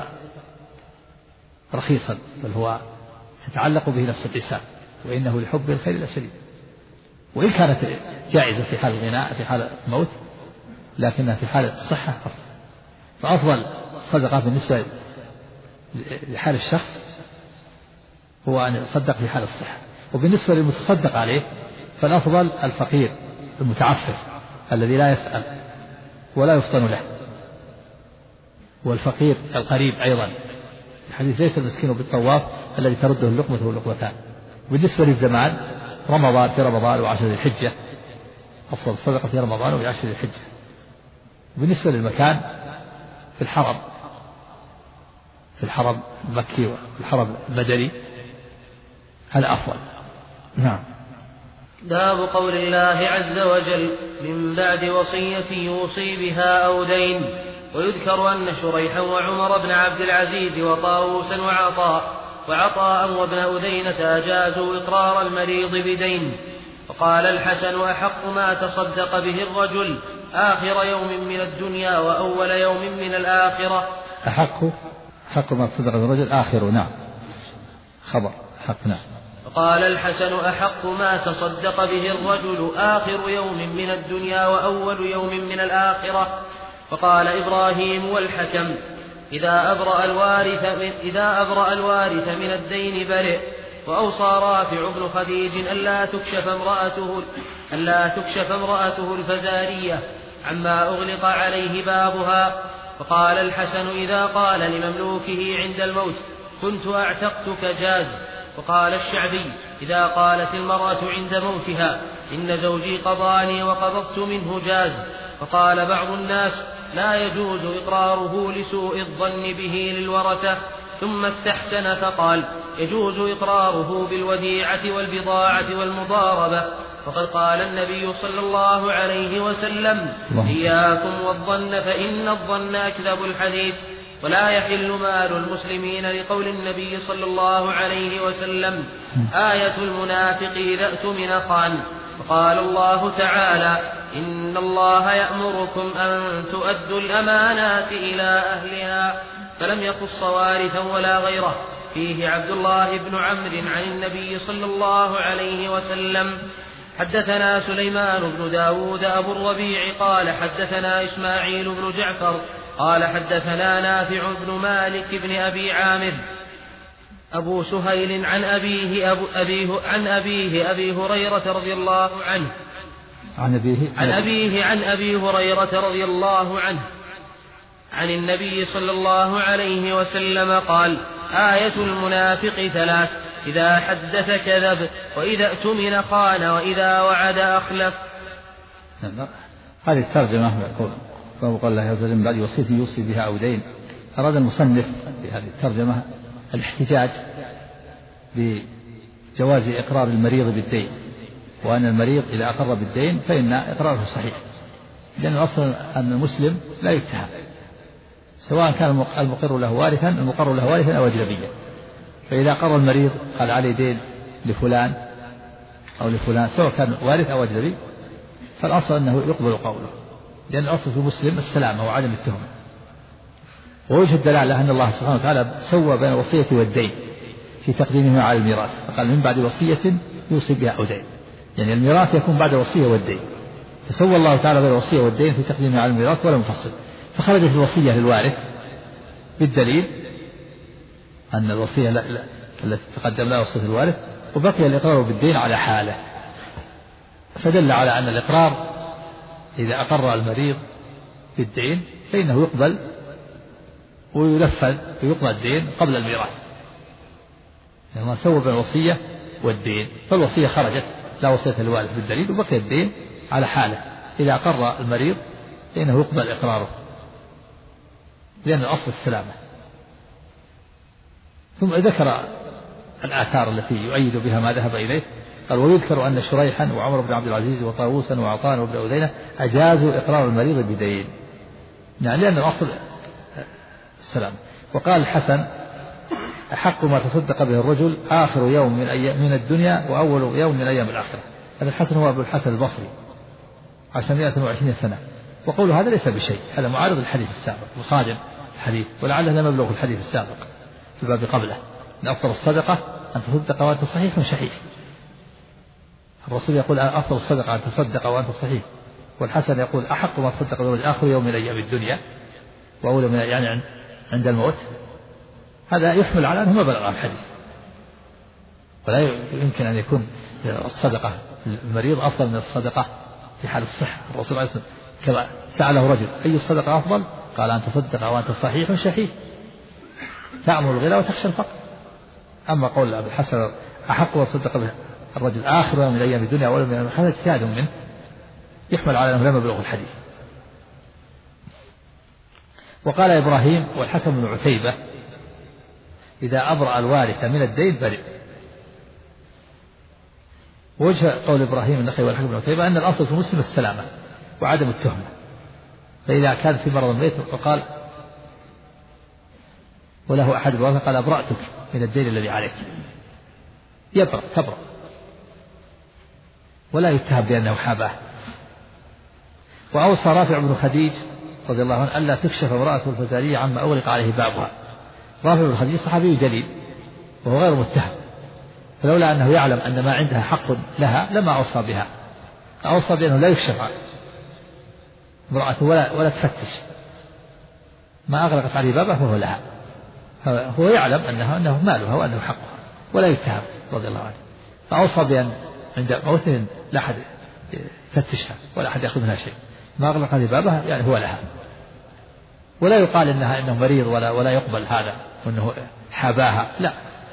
رخيصا، بل هو تتعلق به نفس الإنسان، وإنه لحب الخير لشديد. وإن كانت جائزة في حال الغناء في حال الموت، لكنها في حالة الصحة أفضل. فأفضل الصدقة بالنسبة لحال الشخص هو أن يتصدق في حال الصحة. وبالنسبة للمتصدق عليه فالأفضل الفقير المتعفف الذي لا يسأل ولا يفطن له، والفقير القريب أيضا، الحديث ليس المسكين بالطواف الذي ترده اللقمة واللقمتان. بالنسبة للزمان رمضان، في رمضان وعشر ذي الحجة أفضل الصدقة في رمضان وعشر ذي الحجة. بالنسبة للمكان في الحرم، في الحرم المكي والحرم المدني هذا أفضل. نعم. باب قول الله عز وجل من بعد وصية يوصي بها أو دين. ويذكر أن شريحا وعمر بن عبد العزيز وطاووسا وعطاء وابن أدينة أجازوا إقرار المريض بدين. وقال الحسن أحق ما تصدق به الرجل آخر يوم من الدنيا وأول يوم من الآخرة. أحق ما تصدق به الرجل آخر، نعم خبر حق، نعم. وقال الحسن أحق ما تصدق به الرجل آخر يوم من الدنيا وأول يوم من الآخرة. وقال إبراهيم والحكم إذا أبرأ الوارث من الدين برئ. وأوصى رافع بن خديج ألا تكشف امرأته الفزارية عما أغلق عليه بابها. فقال الحسن إذا قال لمملوكه عند الموت كنت أعتقتك جاز. وقال الشعبي إذا قالت المرأة عند موتها إن زوجي قضاني وقبضت منه جاز. فقال بعض الناس لا يجوز إقراره لسوء الظن به للورثة، ثم استحسن فقال يجوز إقراره بالوديعة والبضاعة والمضاربة. وقد قال النبي صلى الله عليه وسلم إياكم والظن فإن الظن أكذب الحديث. ولا يحل مال المسلمين لقول النبي صلى الله عليه وسلم آية المنافق إذا اؤتمن خان. وقال الله تعالى إن الله يأمركم أن تؤدوا الأمانات إلى أهلها. فلم يخص وارثا ولا غيره. فيه عبد الله بن عمرو عن النبي صلى الله عليه وسلم. حدثنا سليمان بن داود أبو الربيع قال حدثنا إسماعيل بن جعفر قال حدثنا نافع بن مالك بن أبي عامر أبو سهيل عن أبيه أبي هريرة رضي الله عنه عن أبي هريرة رضي الله عنه عن النبي صلى الله عليه وسلم قال آية المنافق ثلاث إذا حدث كذب وإذا اؤتمن خان وإذا وعد أخلف. هذه الترجمة قال الله عز وجل من بعد وصية يوصي بها أو دين. أراد المصنف في هذه الترجمة الاحتجاج بجواز إقرار المريض بالدين، وأن المريض إذا أقر بالدين فإن إقراره صحيح، لأن الأصل أن المسلم لا يتهم سواء كان المقر له وارثا أو أجنبيا. فإذا قر المريض قال عليه دين لفلان أو لفلان سواء كان وارث أو أجنبي، فالأصل أنه يقبل قوله، لأن الأصل في المسلم السلامة وعدم التهمة. ووجه الدلالة أن الله سبحانه وتعالى سوى بين الوصية والدين في تقديمه على الميراث، فقال من بعد وصية يوصي بها أو دين، يعني الميراث يكون بعد الوصية والدين، فسوى الله تعالى بين الوصية والدين في تقديمه على الميراث ولا مفصل. فخرجت الوصية للوارث بالدليل أن الوصية التي تقدم لها وصية الوارث، وبقي الإقرار بالدين على حاله، فدل على أن الإقرار إذا أقر المريض بالدين فإنه يقبل وينفذ ويقضى الدين قبل الميراث، لما سوى بين الوصية والدين، فالوصية خرجت لا وصية للوارث بالدليل، وبقي الدين على حاله. إذا أقر المريض فإنه يقبل إقراره، لأن الأصل السلامة. ثم ذكر الآثار التي يؤيد بها ما ذهب إليه، قال: ويذكر أن شريحا وعمر بن عبد العزيز وطاووسا وعطاء وابن أذينة أجازوا إقرار المريض بدين، يعني لأن الأصل السلام. وقال الحسن: أحق ما تصدق به الرجل آخر يوم من الدنيا وأول يوم من أيام الآخرة. هذا الحسن هو أبو الحسن البصري، عاش 120 سنة، وقول هذا ليس بشيء، هذا معارض الحديث السابق وصادم الحديث، ولعله لم يبلغ الحديث السابق في الباب قبله، أن أفضل الصدقة أن تصدق وأنت صحيح شحيح. الرسول يقول: أفضل الصدقة أن تصدق وأنت صحيح، والحسن يقول: أحق ما تصدق به آخر يوم من أيام الدنيا وأول من يعني عند الموت. هذا يحمل على أنه ما بلغ الحديث، ولا يمكن أن يكون الصدقة المريض أفضل من الصدقة في حال الصحة. الرسول عليه الصلاة والسلام كما سأله رجل: أي الصدقة أفضل؟ قال: أن تصدق وأنت صحيح شحيح، تأمل الغنى وتخشى الفقر. أما قول أبي الحسن: أحق ما تصدق به الرجل آخر من أيام الدنيا وأول من أيام الآخرة، هذا اجتهاد منه يحمل على أنه لم يبلغ الحديث. وقال إبراهيم والحكم بن عتيبة: إذا أبرأ الوارث من الدين برئ. وجه قول إبراهيم النخعي والحكم بن عتيبة أن الأصل في المسلم السلامة وعدم التهمة، فإذا كان في مرض الميت وقال وله أحد الورثة قال: أبرأتك من الدين الذي عليك، تبرأ ولا يتهم بأنه حاباه. وأوصى رافع بن خديج رضي الله عنه ألا تكشف امرأة الفزارية عما أغلق عليه بابها. رافع بن خديج صحابي جليل وهو غير متهم، فلولا أنه يعلم أن ما عندها حق لها لما أوصى بها، أوصى بأنه لا يكشف امرأته ولا تفتش، ما أغلقت عليه بابه فهو لها، هو يعلم أنه مالها وأنه حقها ولا يتهم رضي الله عنه، فأوصى بأن عند موته لا أحد يفتشها ولا أحد يأخذ منها شيء، ما أغلق عليه بابها يعني هو لها، ولا يقال إنه مريض ولا يقبل هذا وأنه حاباها، لا،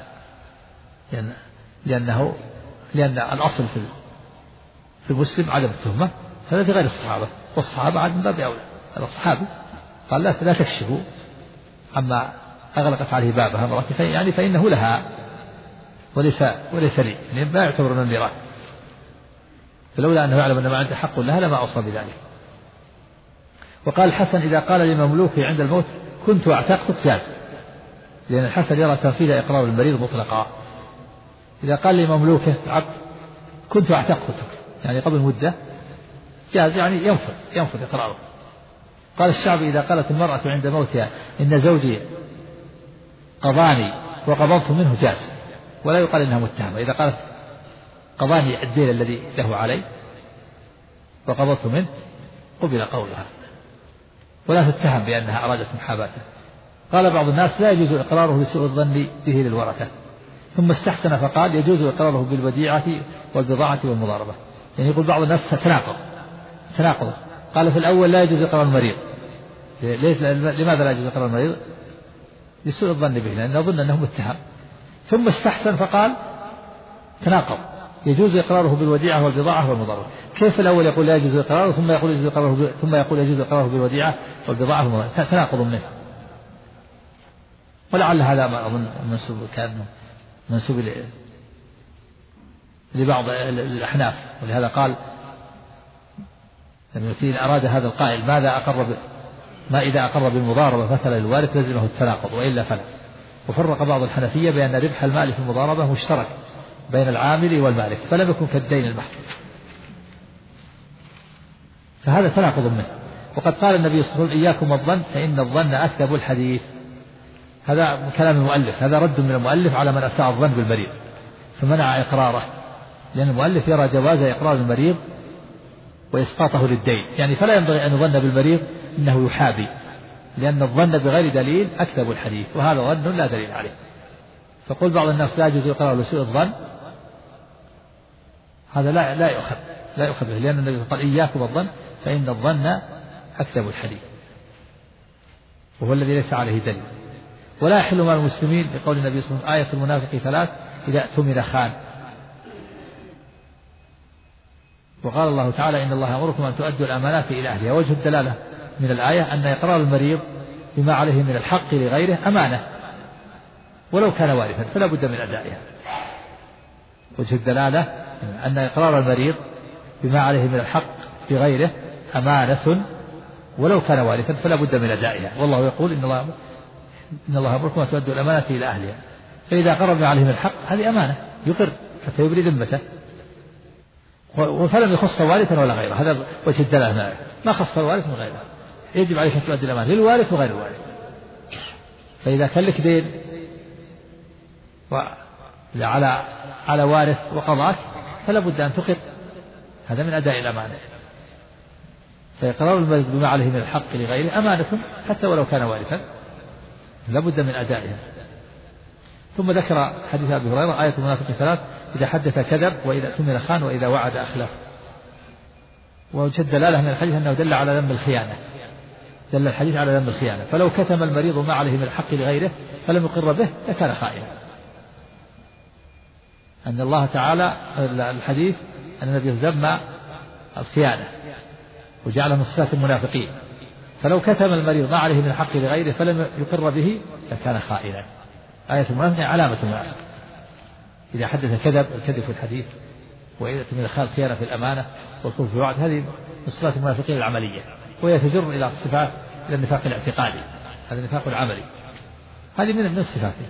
لأن الأصل في المسلم عدم التهمة، هذا في غير الصحابة، والصحابة عاد من باب أولى. هذا الصحابي قال: لا تكشفوا عما أغلقت عليه بابها امرأة، يعني فإنه لها وليس لي، يعني لا يعتبر من الميراث، فلولا أنه يعلم أن ما عنده حق لها لما أوصى بذلك. وقال الحسن: إذا قال لمملوكه عند الموت كنت أعتقتك جاز، لأن الحسن يرى تنفيذ إقرار المريض مطلقا. إذا قال لمملوكه عبد كنت أعتقتك يعني قبل مدة جاز، يعني ينفذ إقراره. قال الشعبي: إذا قالت المرأة عند موتها إن زوجي قضاني وقبضت منه جاز، ولا يقال إنها متهمة. إذا قالت قضاني الدين الذي له علي وقبضت منه قبل قولها، ولا تتهم بأنها أرادت محاباته. قال بعض الناس: لا يجوز إقراره لسوء الظن به للورثة، ثم استحسن فقال: يجوز إقراره بالوديعة والبضاعة والمضاربة. يعني يقول بعض الناس تناقض، قال في الأول لا يجوز إقرار المريض، لماذا لا يجوز إقرار المريض؟ لسوء الظن به، لأنه يظن أنه متهم. ثم استحسن فقال تناقض، يجوز إقراره بالوديعة والبضاعة والمضاربة. كيف الأول يقول لا يجوز إقراره ثم يقول يجوز إقراره بالوديعة والبضاعة والمضاربة؟ تناقض منه. ولعل هذا ما أظن منسوب لبعض الأحناف، ولهذا قال إن أراد هذا القائل ما إذا أقر بالمضاربة مثلا للوارث لزمه التناقض وإلا فلا. وفرق بعض الحنفية بأن ربح المال في المضاربة مشترك بين العامل والمالك، فلم يكن كالدين المحض، فهذا تناقض منه. وقد قال النبي صلى الله عليه وسلم: إياكم والظن فإن الظن أكذب الحديث. هذا كلام المؤلف، هذا رد من المؤلف على من أساء الظن بالمريض فمنع إقراره، لأن المؤلف يرى جواز إقرار المريض وإسقاطه للدين، يعني فلا ينبغي أن يظن بالمريض إنه يحابي، لأن الظن بغير دليل أكذب الحديث، وهذا ظن لا دليل عليه. فقل بعض الناس لا يجوز إقرار لسوء الظن، هذا لا يؤخذ، لا يؤخذ به، لأن النبي قال إياكم والظن فإن الظن أكذب الحديث، وهو الذي ليس عليه دليل. ولا يحل مال المسلمين لقول النبي صلى الله عليه وسلم: آية المنافق ثلاث: إذا اؤتمن خان. وقال الله تعالى: إن الله يأمركم أن تؤدوا الأمانات إلى أهلها. وجه الدلالة من الآية أن إقرار المريض بما عليه من الحق لغيره أمانة ولو كان وارثا فلا بد من أدائها. وجه الدلالة أن إقرار المريض بما عليه من الحق لغيره أمانة ولو كان وارثا فلا بد من أدائها. والله يقول: إن الله يأمركم أن تؤدوا الأمانات إلى أهلها. فإذا قرر بما عليه من الحق هذه أمانة يقر حتى يبري ذمته، فلم يخص وارثا ولا غيره. هذا وجه الدلالة، ما خص الوارث من غيره. يجب عليك أن تؤدي الأمانة للوارث وغير الوارث. فإذا كان لك دين على وارث وقضاك فلا بد أن تقر، هذا من أداء الأمانة. فإقرار المريض بما عليه من الحق لغيره أمانة حتى ولو كان وارثا لا بد من أدائها. ثم ذكر حديث أبي هريرة: آية المنافق ثلاث: إذا حدث كذب، وإذا اؤتمن خان، وإذا وعد أخلف. ووجه الدلالة من الحديث أنه دل على ذم الخيانة، دل الحديث على ذم الخيانة. فلو كتم المريض ما عليه من الحق لغيره فلم يقر به لكان خائنا. أن الله تعالى الحديث أن النبي ذم الخيانة وجعله من صفات المنافقين، فلو كتم المريض ما عليه من الحق لغيره فلم يقر به لكان خائنا. آية المنافق علامة المنافق، إذا حدث كذب، الكذب في الحديث، وإذا اؤتمن خان خيانة في الأمانة، والخلف في الوعد. هذه من صفات المنافقين العملية، وهي تجر إلى الصفات إلى النفاق الاعتقادي، هذا النفاق العملي، هذه من صفاته.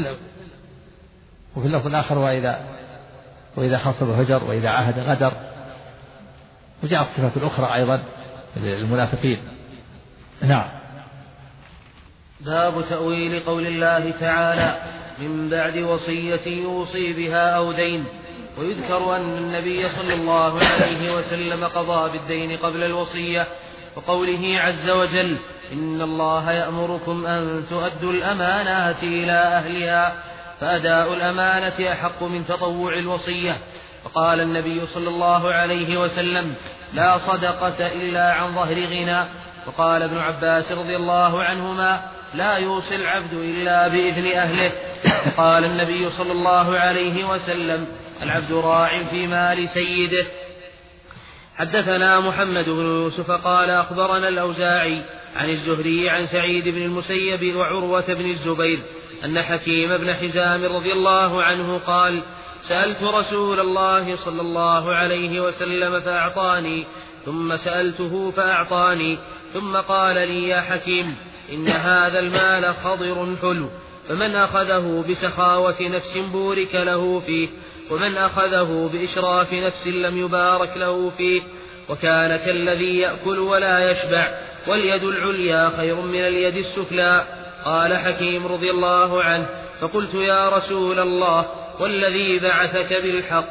وفي اللفظ الآخر: وإذا خاصم هجر، وإذا عاهد غدر. وجاءت الصفات الأخرى أيضا للمنافقين. نعم. باب تأويل قول الله تعالى: من بعد وصية يوصي بها أو دين. ويذكر أن النبي صلى الله عليه وسلم قضى بالدين قبل الوصية، وقوله عز وجل: إن الله يأمركم أن تؤدوا الأمانات إلى أهلها، فأداء الأمانة أحق من تطوع الوصية. فقال النبي صلى الله عليه وسلم: لا صدقة إلا عن ظهر غنى. وقال ابن عباس رضي الله عنهما: لا يوصي العبد إلا بإذن أهله. وقال النبي صلى الله عليه وسلم: العبد راع في مال سيده. حدثنا محمد بن يوسف قال أخبرنا الأوزاعي عن الزهري عن سعيد بن المسيب وعروة بن الزبير أن حكيم بن حزام رضي الله عنه قال: سألت رسول الله صلى الله عليه وسلم فأعطاني، ثم سألته فأعطاني، ثم قال لي: يا حكيم، إن هذا المال خضر حلو، فمن أخذه بسخاوة نفس بورك له فيه، ومن أخذه بإشراف نفس لم يبارك له فيه. وكان كالذي يأكل ولا يشبع، واليد العليا خير من اليد السفلى. قال حكيم رضي الله عنه: فقلت: يا رسول الله، والذي بعثك بالحق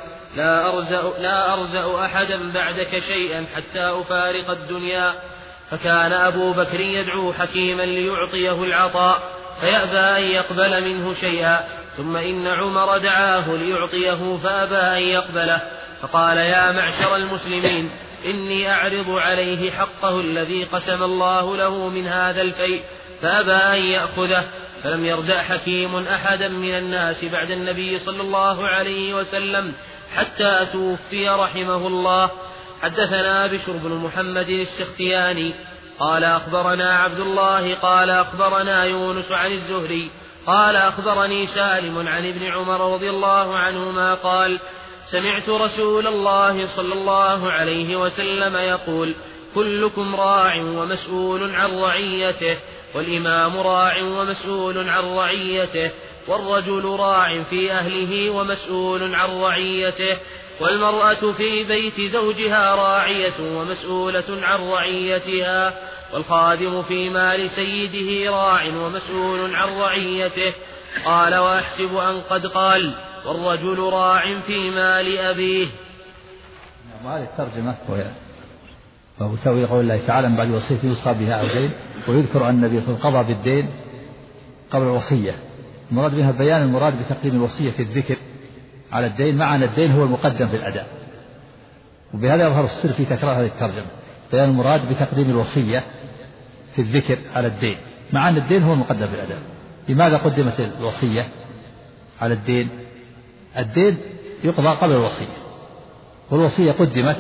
لا أرزأ أحدا بعدك شيئا حتى أفارق الدنيا. فكان أبو بكر يدعو حكيما ليعطيه العطاء فيأبى أن يقبل منه شيئا، ثم إن عمر دعاه ليعطيه فأبى أن يقبله، فقال: يا معشر المسلمين، إني أعرض عليه حقه الذي قسم الله له من هذا الفيء، فأبى أن يأخذه. فلم يرزق حكيم أحدا من الناس بعد النبي صلى الله عليه وسلم حتى توفي رحمه الله. حدثنا بشر بن محمد السختياني قال أخبرنا عبد الله قال أخبرنا يونس عن الزهري قال أخبرني سالم عن ابن عمر رضي الله عنهما قال: سمعت رسول الله صلى الله عليه وسلم يقول: كلكم راع ومسؤول عن رعيته، والإمام راع ومسؤول عن رعيته، والرجل راع في أهله ومسؤول عن رعيته، والمرأة في بيت زوجها راعية ومسؤولة عن رعيتها، والخادم في مال سيده راع ومسؤول عن رعيته. قال: وأحسب أن قد قال: والرجل راع في مال أبيه. هذه الترجمة وهو تأويل قول الله تعالى: من بعد وصية يوصى بها أو دين. ويذكر أن النبي صلى الله عليه وسلم قضى بالدين قبل الوصية، المراد بها بيان المراد بتقديم الوصية في الذكر على الدين، مع أن الدين هو المقدم في الأداء، وبهذا يظهر السر في تكرار هذه الترجمة، بيان المراد بتقديم الوصية في الذكر على الدين، مع أن الدين هو المقدم في الأداء. لماذا قدمت الوصية على الدين؟ الدين يقضى قبل الوصية، والوصية قدمت.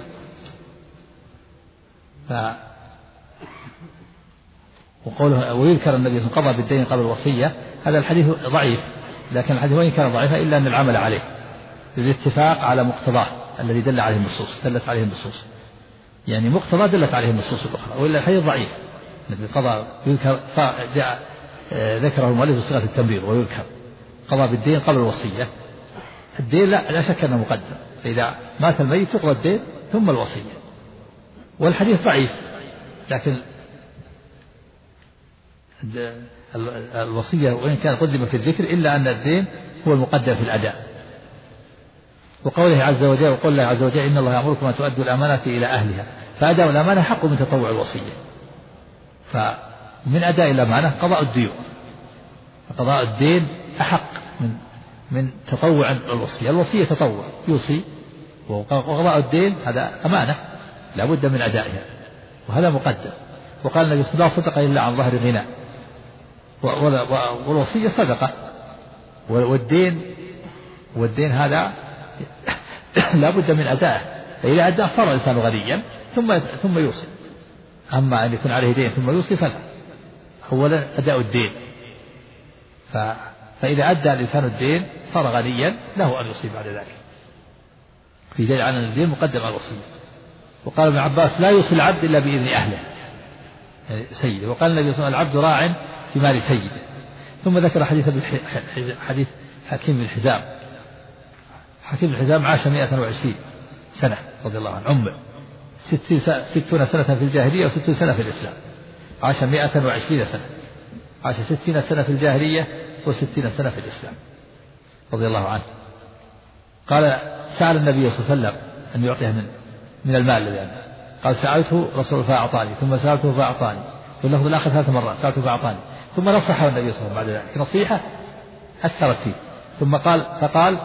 وقوله ويذكر النبي صلى الله عليه وسلم قضى بالدين قبل الوصية، هذا الحديث ضعيف، لكن الحديث وإن كان ضعيفا إلا أن العمل عليه للاتفاق على مقتضاه الذي دلت عليه النصوص، يعني مقتضى دلت عليه النصوص الأخرى، وإلا الحديث ضعيف. النبي قضى يذكر جاء ذكره المؤلف بصيغة التمريض، ويذكر قضى بالدين قبل الوصية. الدين لا شك أنه مقدم، فإذا مات الميت يقضى الدين ثم الوصية، والحديث ضعيف، لكن الوصية وإن كان قدم في الذكر إلا أن الدين هو المقدم في الأداء. وقوله عز وجل وقول الله عز وجل إن الله يأمركم أن تؤدوا الأمانات إلى أهلها، فأداء الأمانة حق من تطوع الوصية، فمن أداء الأمانة قضاء الديون، فقضاء الدين أحق من تطوع الوصية. الوصية تطوع يوصي، وقضاء الدين هذا أمانة لا بد من أدائها، وهذا مقدم. وقال النبي صلى الله عليه وسلم لا صدقة إلا عن ظهر غنى، والوصية صدقة، والدين هذا لا بد من أدائه، فإذا أداه صار الإنسان غنيا ثم يوصي. أما أن يكون عليه دين ثم يوصي فلا، أولا أداء الدين، فإذا أدى الإنسان الدين صار غنيا له أن يوصي بعد ذلك، في دليل على أن الدين مقدم على الوصية. وقال ابن عباس لا يوصي العبد إلا بإذن أهله سيده. وقال النبي صلى الله عليه وسلم العبد راع في مال سيده. ثم ذكر حديث حكيم بن حزام. حكيم بن حزام عاش 120 سنة رضي الله عنه، عمر 60 سنة في الجاهلية و60 سنة في الإسلام. عاش 120 سنة، عاش 60 سنة في الجاهلية و60 سنة في الإسلام رضي الله عنه. قال سأل النبي صلى الله عليه وسلم أن يعطيه من المال الذي عنده، قال سألته رسول الله فأعطاني، ثم سألته فأعطاني، في اللفظ الآخر 3 مرات سألته فأعطاني، ثم نصحه النبي صلى الله عليه وسلم بعد ذلك نصيحة أثرت فيه، ثم فقال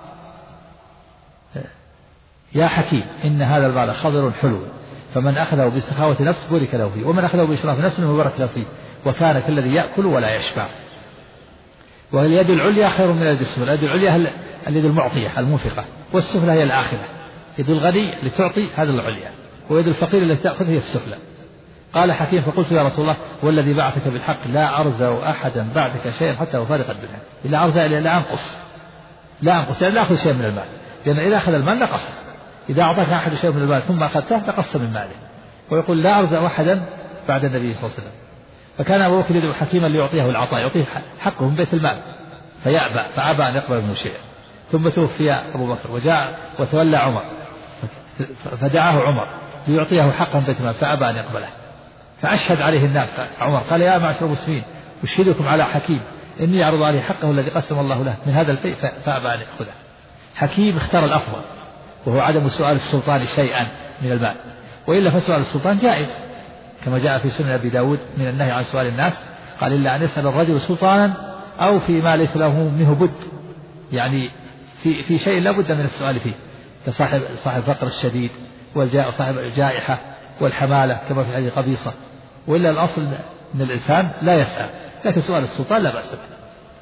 يا حكيم إن هذا المال خضر حلو، فمن أخذه بسخاوة نفس بورك له فيه، ومن أخذه بإشراف نفس مبارك له فيه، وكان كالذي يأكل ولا يشبع. واليد العليا خير من اليد السفلى. اليد العليا اليد المعطية المنفقة، والسفلى هي الآخرة. يد الغني لتعطي هذا العليا، ويد الفقير التي تأخذ هي السفلى. قال حكيم فقلت يا رسول الله والذي بعثك بالحق لا أرزق أحدا بعدك شيئا حتى أفارق الدنيا، إلا أرزق لا أنقص يعني لا أخذ شيء من المال، لأن إذا أخذ المال نقص، إذا أعطاك أحد شيء من المال ثم أخذته نقص من ماله. ويقول لا أرزق أحدا بعد النبي صلى الله عليه وسلم. فكان أبو بكر يدعو حكيما ليعطيه العطاء، يعطيه حقه من بيت المال، فأبى أن يقبل منه شيئا. ثم توفي أبو بكر وجاء وتولى عمر، فدعاه عمر ليعطيه حقا من بيت المال فأبى أن يقبله، فأشهد عليه الناس. عمر قال يا معشر المسلمين أشهدكم على حكيم إني أعرض عليه حقه الذي قسم الله له من هذا الفيء فأبى أن يأخذه. حكيم اختار الأفضل، وهو عدم سؤال السلطان شيئا من المال، وإلا فسؤال السلطان جائز كما جاء في سنن أبي داود من النهي عن سؤال الناس، قال إلا أن يسأل الرجل سلطانا أو فيما ليس له منه بد، يعني في شيء لا بد من السؤال فيه، كصاحب الفقر الشديد وصاحب الجائحة والحمالة كما في حديث قبيصة. وإلا الأصل أن الإنسان لا يسأل، لكن سؤال السلطان لا بأس به.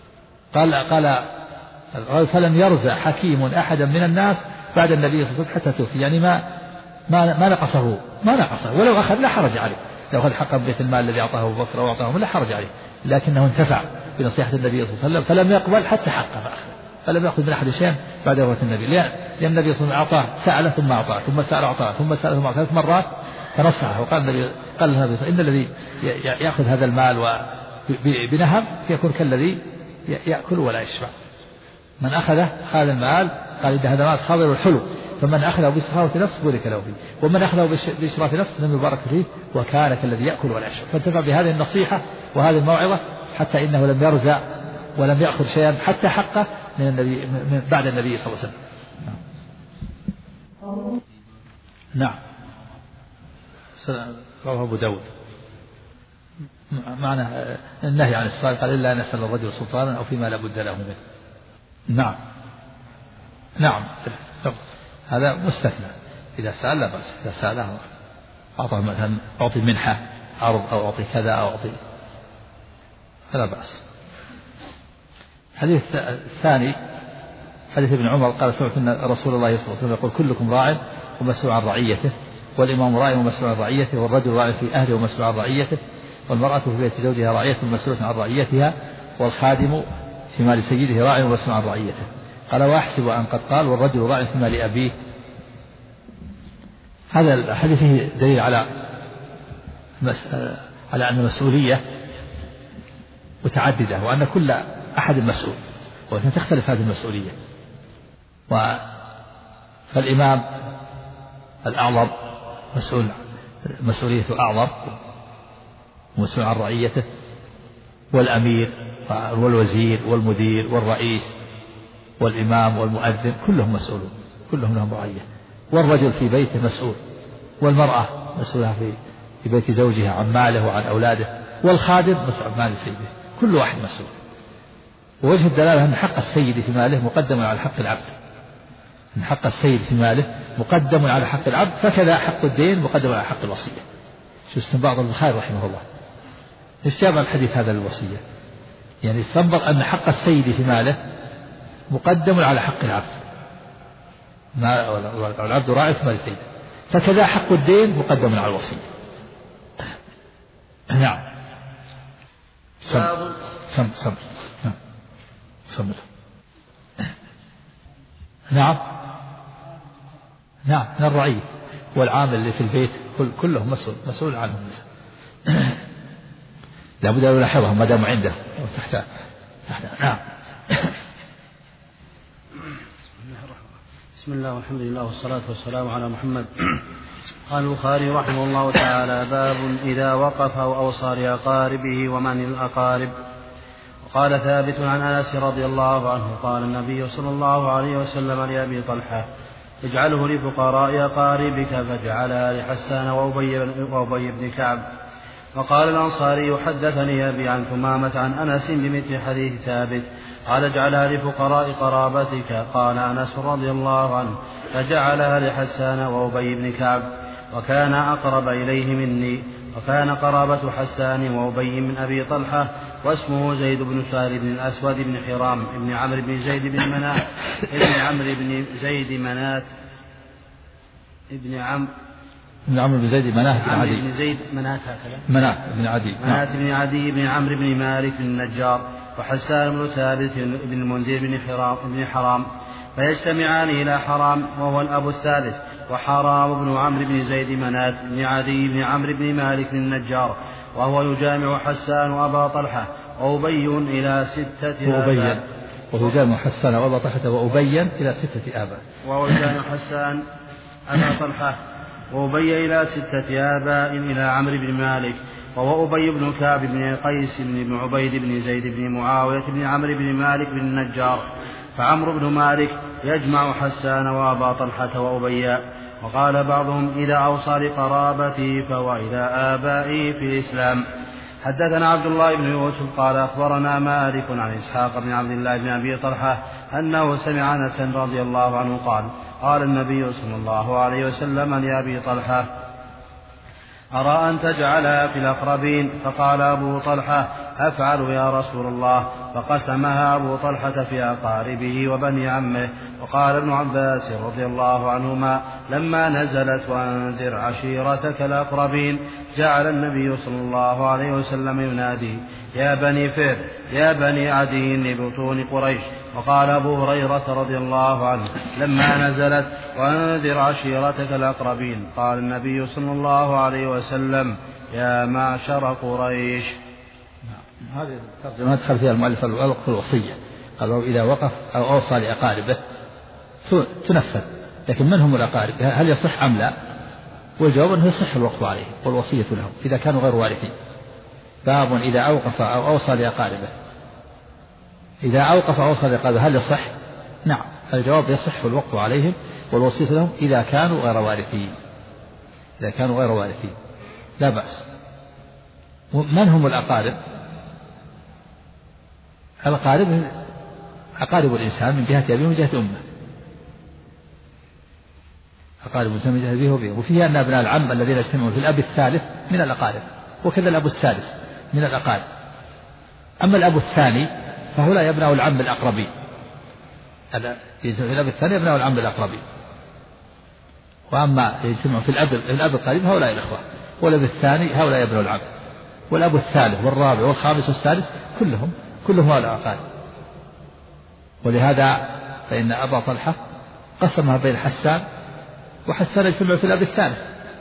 قال فلم يرزق حكيم أحدا من الناس بعد النبي صلى الله عليه وسلم حتى توفي، يعني ما نقصه ولو أخذ لا حرج عليه، لو أخذ حقا بيت المال الذي أعطاه أبو بكر وأعطاه لا حرج عليه، لكنه انتفع بنصيحة النبي صلى الله عليه وسلم فلم يقبل حتى حقه فأخذ، فلم يأخذ من أحد شيئا بعد وفاة النبي، لأن النبي صلى الله عليه وسلم أعطاه سأله ثم أعطاه ثم سأله أعطاه ثم سأله ثم أعطاه 3 مرات فنصحه. وقال النبي قال النبي صلى الله عليه وسلم إن الذي يأخذ هذا المال بنهم يكون كالذي يأكل ولا يشبع. من أخذ هذا المال قال إن هذا المال خضر حلو، فمن أخذه بسخاوة نفس بورك له فيه، ومن أخذه بإشراف نفس لم يبارك فيه، وكان كالذي يأكل ولا يشبع. فانتفع بهذه النصيحة وهذه الموعظة حتى إنه لم يرزع ولم يأخذ شيئا حتى حقه من النبي بعد النبي صلى الله عليه وسلم. نعم. رواه أبو داود. معنى النهي عن السؤال قال إلا أن يسأل الرجل سلطانا أو فيما لا بد له منه. نعم هذا مستثنى إذا سأل لا بأس، إذا سأله أعطى مثلا أعطي منحة عرض أو أعطي كذا أو أعطي فلا بأس. الحديث الثاني حديث ابن عمر قال سمعت أن رسول الله صلى الله عليه وسلم يقول كلكم راع ومسؤول عن رعيته، والإمام راع ومسؤول عن رعيته، والرجل راع في أهله ومسؤول عن رعيته، والمرأة في بيت زوجها راعية ومسؤولة عن رعيتها، والخادم في مال سيده راع ومسؤول عن رعيته. قال وأحسب أن قد قال والرجل راع في مال أبيه. هذا الحديث فيه دليل على أن المسؤولية متعددة، وأن كل أحد مسؤول، وأن تختلف هذه المسؤولية. فالإمام الأعظم مسؤوليته أعظم ومسؤول عن رعيته، والأمير والوزير والمدير والرئيس والإمام والمؤذن كلهم مسؤولون، كلهم لهم رعية. والرجل في بيته مسؤول، والمرأة مسؤولة في بيت زوجها عن ماله وعن أولاده، والخادم مسؤول عن مال سيده، كل واحد مسؤول. ووجه الدلالة أن حق السيد في ماله مقدم على حق العبد، أن حق السيد في ماله مقدم على حق العبد، فكذا حق الدين مقدم على حق الوصية. شو استنباط ابن الخير رحمه الله استجاب الحديث هذا للوصية، يعني استنبط أن حق السيد في ماله مقدم على حق العبد، والعبد راعي في مال السيد، فكذا حق الدين مقدم على الوصية. نعم. سم نعم من الرعية، والعامل اللي في البيت كلهم مسؤول عنهم، لا بد أن يلاحظهم ما دام عنده تحت. نعم. بسم الله والحمد لله والصلاة والسلام على محمد. قال البخاري رحمه الله تعالى: باب إذا وقف أو أوصى لأقاربه ومن الأقارب. وقال ثابت عن أنس رضي الله عنه قال النبي صلى الله عليه وسلم لأبي طلحة: اجعله لفقراء أقاربك، فجعلها لحسان وأبي بن كعب. وقال الأنصاري: حدثني أبي عن ثمامة عن أنس بمثل حديث ثابت قال: اجعلها لفقراء قرابتك. قال أنس رضي الله عنه: فجعلها لحسان وأبي بن كعب، وكان أقرب إليه مني. وكان قرابة حسان وأبي من أبي طلحة، واسمه زيد بن سهل بن الأسود بن حرام بن عمرو بن زيد بن منات ابن عمرو بن زيد منات ابن عمرو بن زيد منات بن عدي بن زيد منات هكذا منات بن عدي بن عدي بن عمرو بن مالك بن النجار، وحسان بن ثابت بن المنذر بن حرام، فيجتمعان إلى حرام وهو الأب الثالث، وحرام بن عمرو بن زيد منات بن عدي بن عمرو بن مالك بن النجار، وهو يجامع حسان وأبا طلحة وأبي إلى 6 آباء. وهو يجامع حسان وأبا طلحة وأبي إلى 6 آباء. وهو يجامع حسان أبا طلحة وأبي إلى 6 آباء إلى عمرو بن مالك، وهو أبي بن كعب بن قيس بن عبيد بن زيد بن معاوية بن عمرو بن مالك بن النجار. فعمرو بن مالك يجمع حسان وأبا طلحة وأبي. وقال بعضهم: إذا أوصى لقرابتي فهو إلى آبائي في الإسلام. حدثنا عبد الله بن يوسف قال أخبرنا مالك عن إسحاق بن عبد الله بن أبي طلحة أنه سمع أنس رضي الله عنه قال: قال النبي صلى الله عليه وسلم لأبي طلحة: أرى أن تجعلها في الأقربين. فقال أبو طلحة: أفعل يا رسول الله. فقسمها أبو طلحة في أقاربه وبني عمه. وقال ابن عباس رضي الله عنهما: لما نزلت وأنذر عشيرتك الأقربين جعل النبي صلى الله عليه وسلم ينادي: يا بني فر يا بني عدي لبطون قريش. وقال أبو هريرة رضي الله عنه: لما نزلت وأنذر عشيرتك الأقربين قال النبي صلى الله عليه وسلم: يا معشر قريش. هذه الترجمة دخل فيها المؤلف الوقف الوصية، قالوا إذا وقف أو أوصى لأقاربه تنفذ، لكن من هم الأقارب؟ هل يصح أم لا؟ والجواب أنه يصح الوقف عليه والوصية لهم إذا كانوا غير وارثين. باب إذا أوقف أو أوصى لأقاربه. إذا أوقف أو أوصى لأقاربه هل يصح؟ نعم، الجواب يصح الوقف عليهم والوصية لهم إذا كانوا غير وارثين. إذا كانوا غير وارثين لا بأس. من هم الأقارب؟ الأقارب أقارب الإنسان من جهة أبيه ومن جهة أمه. أقارب مزدوجة به وبه. وفيه أن أبناء العم الذين يجتمعون في الأب الثالث من الأقارب، وكذا الأب السادس من الأقارب. أما الأب الثاني فهؤلاء أبناء العم الأقربين، الأب الثاني أبناء العم الأقربين. وأما يجتمع في الأب القريب هؤلاء الإخوة، والأب الثاني هؤلاء أبناء العم، والأب الثالث والرابع والخامس والسادس كلهم هؤلاء أقارب. ولهذا فإن أبا طلحة قسمها بين حسان وحسان يجتمع في الأب الثالث،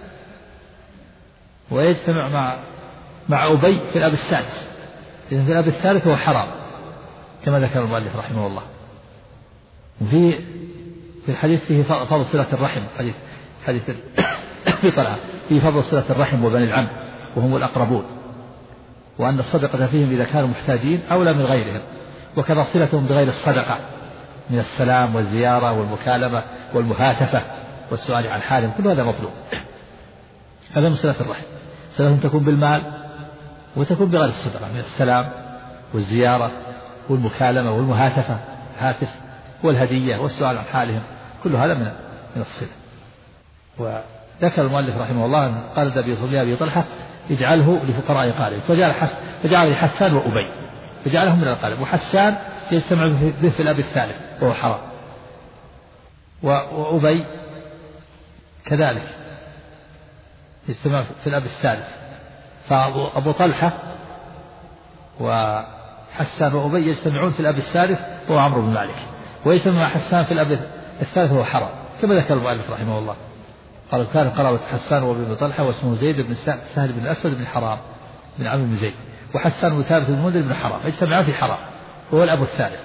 ويجتمع مع أبي في الأب السادس. إذن في الأب الثالث هو حرام كما ذكر المؤلف رحمه الله. وفي الحديث فيه فضل صلة الرحم، حديث في طلحة فيه فضل صلة الرحم وبني العم وهم الأقربون، وأن الصدقة فيهم إذا كانوا محتاجين أولى من غيرهم، وكذا صلتهم بغير الصدقة من السلام والزيارة والمكالمة والمهاتفة والسؤال عن حالهم، كل هذا مطلوب. هذا من صلة الرحم. صلتهم تكون بالمال وتكون بغير الصدقة، من السلام والزيارة والمكالمة والمهاتفة، الهاتف والهدية والسؤال عن حالهم، كل هذا من الصلة. وذكر المؤلف رحمه الله أن قال النبي صلى الله عليه وسلم طلحة اجعله لفقراء قارب، فجعل حسان وأبي فجعلهم من القارب، وحسان يجتمع به في الأب الثالث وهو حرام، وأبي كذلك يجتمع في الأب السادس. فأبو طلحة وحسان وأبي يجتمعون في الأب السادس وهو عمرو بن مالك، ويجتمع حسان في الأب الثالث وهو حرام كما ذكر المؤلف رحمه الله. قال كان قرابة حسان وأبي طلحة واسمه زيد بن سهل بن الأسود بن حرام بن عمرو بن زيد، وحسان وثابت بن المنذر بن حرام يجتمعون في حرام وهو الأب الثالث.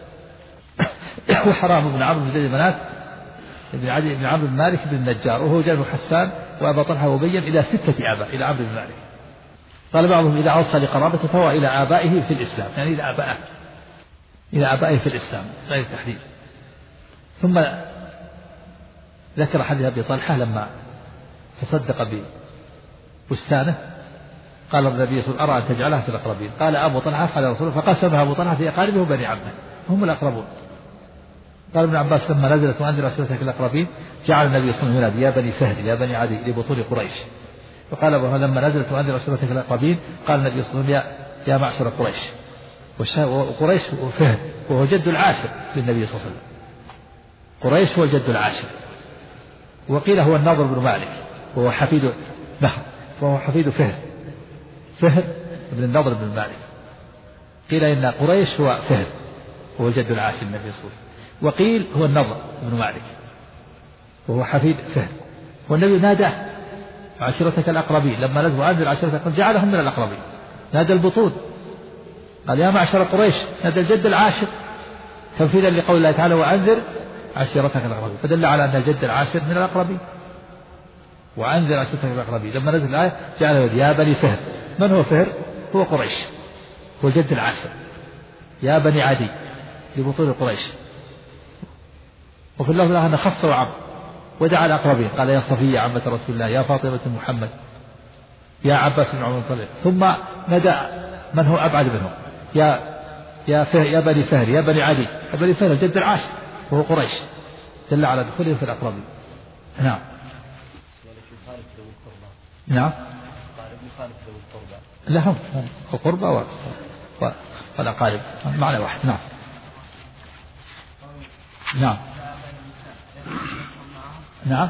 وحرام بن عمرو بن زيد منات بن عدي بن عمرو بن مالك بن النجار، وهو جاب حسان وأبا طلحة وأبي إلى 6 آباء إلى عمرو بن مالك. قال بعضهم إذا أوصى لقرابته فهو إلى آبائه في الإسلام، يعني إلى آبائه في الإسلام غير تحديد. ثم ذكر حديث أبي طلحة لما تصدق ببستانه قال النبي صلى الله عليه وسلم أرى أن تجعلها في الأقربين، قال أبو طلحة فعل رسوله فقسمها أبو طلحة في أقاربه وبني عمه هم الأقربون. قال ابن عباس لما نزلت وأنذر عشيرتك الأقربين جعل النبي صلى الله عليه وسلم يا بني فهد يا بني عدي لبطون قريش. وقال أبو لما نزلت وأنذر عشيرتك الأقربين قال النبي صلى الله عليه وسلم يا معشر قريش. وقريش وفهد وهو جد العاشر للنبي صلى الله عليه وسلم، قريش هو الجد العاشر. وقيل هو النضر بن مالك وهو حفيد فهد بن النضر بن مالك. قيل إن قريش هو فهد وهو الجد العاشر للنبي صلى الله عليه وسلم، وقيل هو النضر بن مالك وهو حفيد فهد. والنبي ناداه عشيرتك الأقربين لما نزل وأنذر عشيرتك الأقربين جعلهم من الأقربين، نادى البطون قال يا معشر قريش، نادى الجد العاشر تنفيذا لقول الله تعالى وأنذر عشيرتك الأقربين، فدل على أن الجد العاشر من الأقربين. وأنذر عشيرتك الأقربين لما نزل الآية جعل يا بني فهر. من هو فهر؟ هو قريش، هو الجد العاشر. يا بني عدي لبطون قريش. وفي اللفظ أنه خص وعم ودعا الأقربين قال يا صفية عمة رسول الله يا فاطمة محمد يا عباس بن عمر طلع، ثم ندى من هو أبعد منهم يا بني فهر يا بني عدي. يا بني فهر الجد العاشر وهو قريش، دل على دخولهم في الأقربين. نعم نعم لهم القربى والأقارب معنى واحد. نعم نعم نعم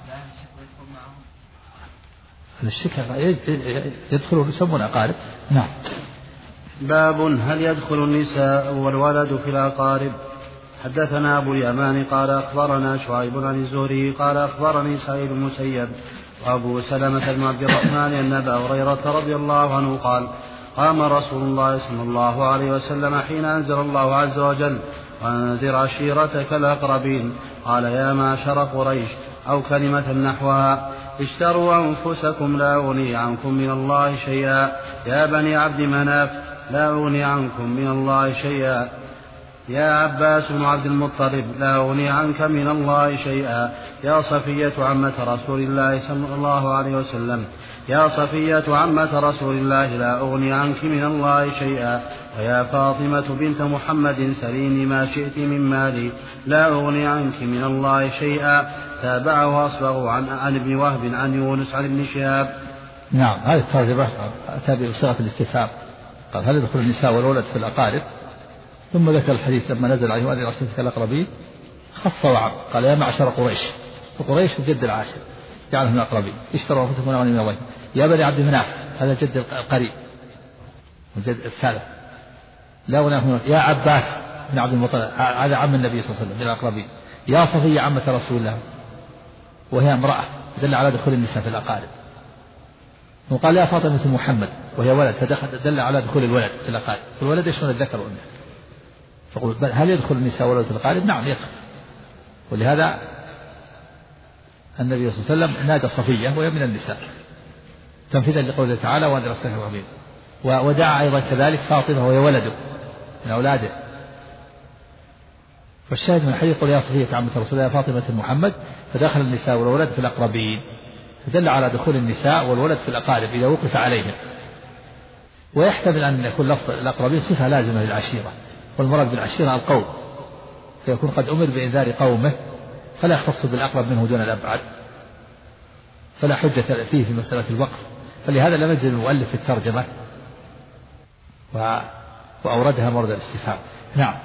الشكر يدخلون يسمون أقارب. نعم. باب هل يدخل النساء والولد في الأقارب؟ حدثنا أبو اليمان قال أخبرنا شعيب عن الزهري قال أخبرني سعيد بن المسيب وأبو سلمة بن عبد الرحمن أن أبا هريرة رضي الله عنه قال قام رسول الله صلى الله عليه وسلم حين أنزل الله عز وجل وأنذر عشيرتك الأقربين قال يا معشر قريش أو كلمة نحوها اشتروا أنفسكم لا أغني عنكم من الله شيئا يا بني عبد مناف لا أغني عنكم من الله شيئا يا عباس بن عبد المطلب لا أغني عنك من الله شيئا يا صفية عمة رسول الله صلى الله عليه وسلم يا صفية عمة رسول الله لا أغني عنك من الله شيئا ويا فاطمة بنت محمد سليني ما شئت من مالي لا أغني عنك من الله شيئا تابعه أصبغ عن ابن وهب عن يونس عن ابن شهاب. نعم، هذه الترجمة أتى بصيغة الاستفهام، قال هل يدخل النساء والولد في الأقارب؟ ثم ذكر الحديث لما نزل عليه وأن رسولك الأقربين خص وعم، قال يا معشر قريش، وقريش الجد العاشر جعله من الأقربين، اشتروا أنفسكم من أغنياء من الله، يا بني عبد مناف هذا الجد القريب الجد الثالث، لا ونحن يا عباس بن عبد المطلب هذا عم النبي صلى الله عليه وسلم من الأقربين، يا صفية عمة رسول الله وهي امرأة، دل على دخول النساء في الأقارب. وقال يا فاطمة محمد وهي ولد، فدل على دخول الولد في الأقارب، الولد يشمل الذكر والأنثى. فقل هل يدخل النساء والولد في الأقارب؟ نعم يدخل، ولهذا النبي صلى الله عليه وسلم نادى صفية وهي من النساء تنفيذا لقوله تعالى وأن رسولك الأقربين، ودعا أيضا كذلك فاطمة وهي ولده من أولاده. فالشاهد من الحديث قل يا صفية عمة رسول الله فاطمة محمد، فدخل النساء والولد في الأقربين، فدل على دخول النساء والولد في الأقارب إذا وقف عليهم. ويحتمل أن يكون لفظ الأقربين صفة لازمة للعشيرة، والمراد بالعشيرة القوم، فيكون قد أمر بإنذار قومه فلا يختص بالأقرب منه دون الأبعد، فلا حجة فيه في مسألة الوقف. فلهذا لم يجد المؤلف في الترجمة وأوردها مورد الاستفهام. نعم.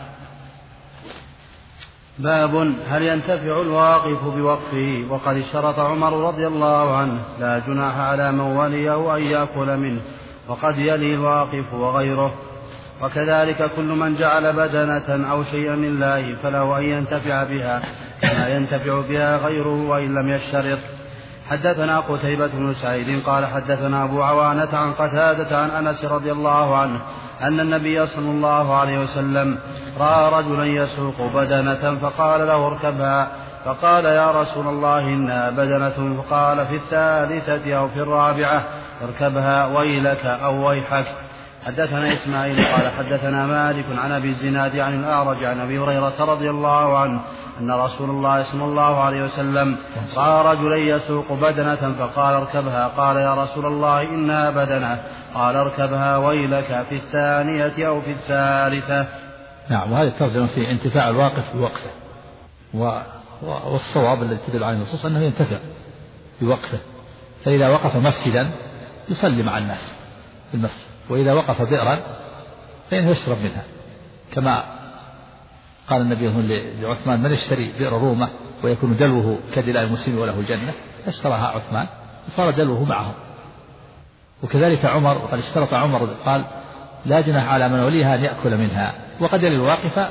باب هل ينتفع الواقف بوقفه؟ وقد اشترط عمر رضي الله عنه لا جناح على من وليه أن يأكل منه، وقد يلي الواقف وغيره. وكذلك كل من جعل بدنة أو شيئا لله فله أن ينتفع بها كما ينتفع بها غيره وإن لم يشترط. حدثنا قتيبة بن سعيد قال حدثنا أبو عوانة عن قتادة عن أنس رضي الله عنه أن النبي صلى الله عليه وسلم رأى رجلا يسوق بدنة فقال له اركبها، فقال يا رسول الله إنها بدنة، فقال في الثالثة أو في الرابعة اركبها ويلك أو ويحك. حدثنا إسماعيل قال حدثنا مالك عن أبي الزناد عن الأعرج عن أبي هريرة رضي الله عنه أن رسول الله صلى الله عليه وسلم رأى رجلا يسوق بدنة فقال اركبها، قال يا رسول الله إنها بدنة، قال اركبها ويلك في الثانية أو في الثالثة. نعم، وهذه الترجمة في انتفاع الواقف بوقفه، والصواب الذي تدل عليه النصوص أنه ينتفع بوقفه، فإذا وقف مسجدا يصلي مع الناس في المسجد، وإذا وقف بئرا فإنه يشرب منها، كما قال النبي لعثمان من اشتري بئر رومة ويكون دلوه كدلاء المسلم وله الجنة، اشتراها عثمان وصار دلوه معهم. وكذلك عمر، وقد اشترط عمر قال لا جناح على من وليها أن يأكل منها، وقد يلي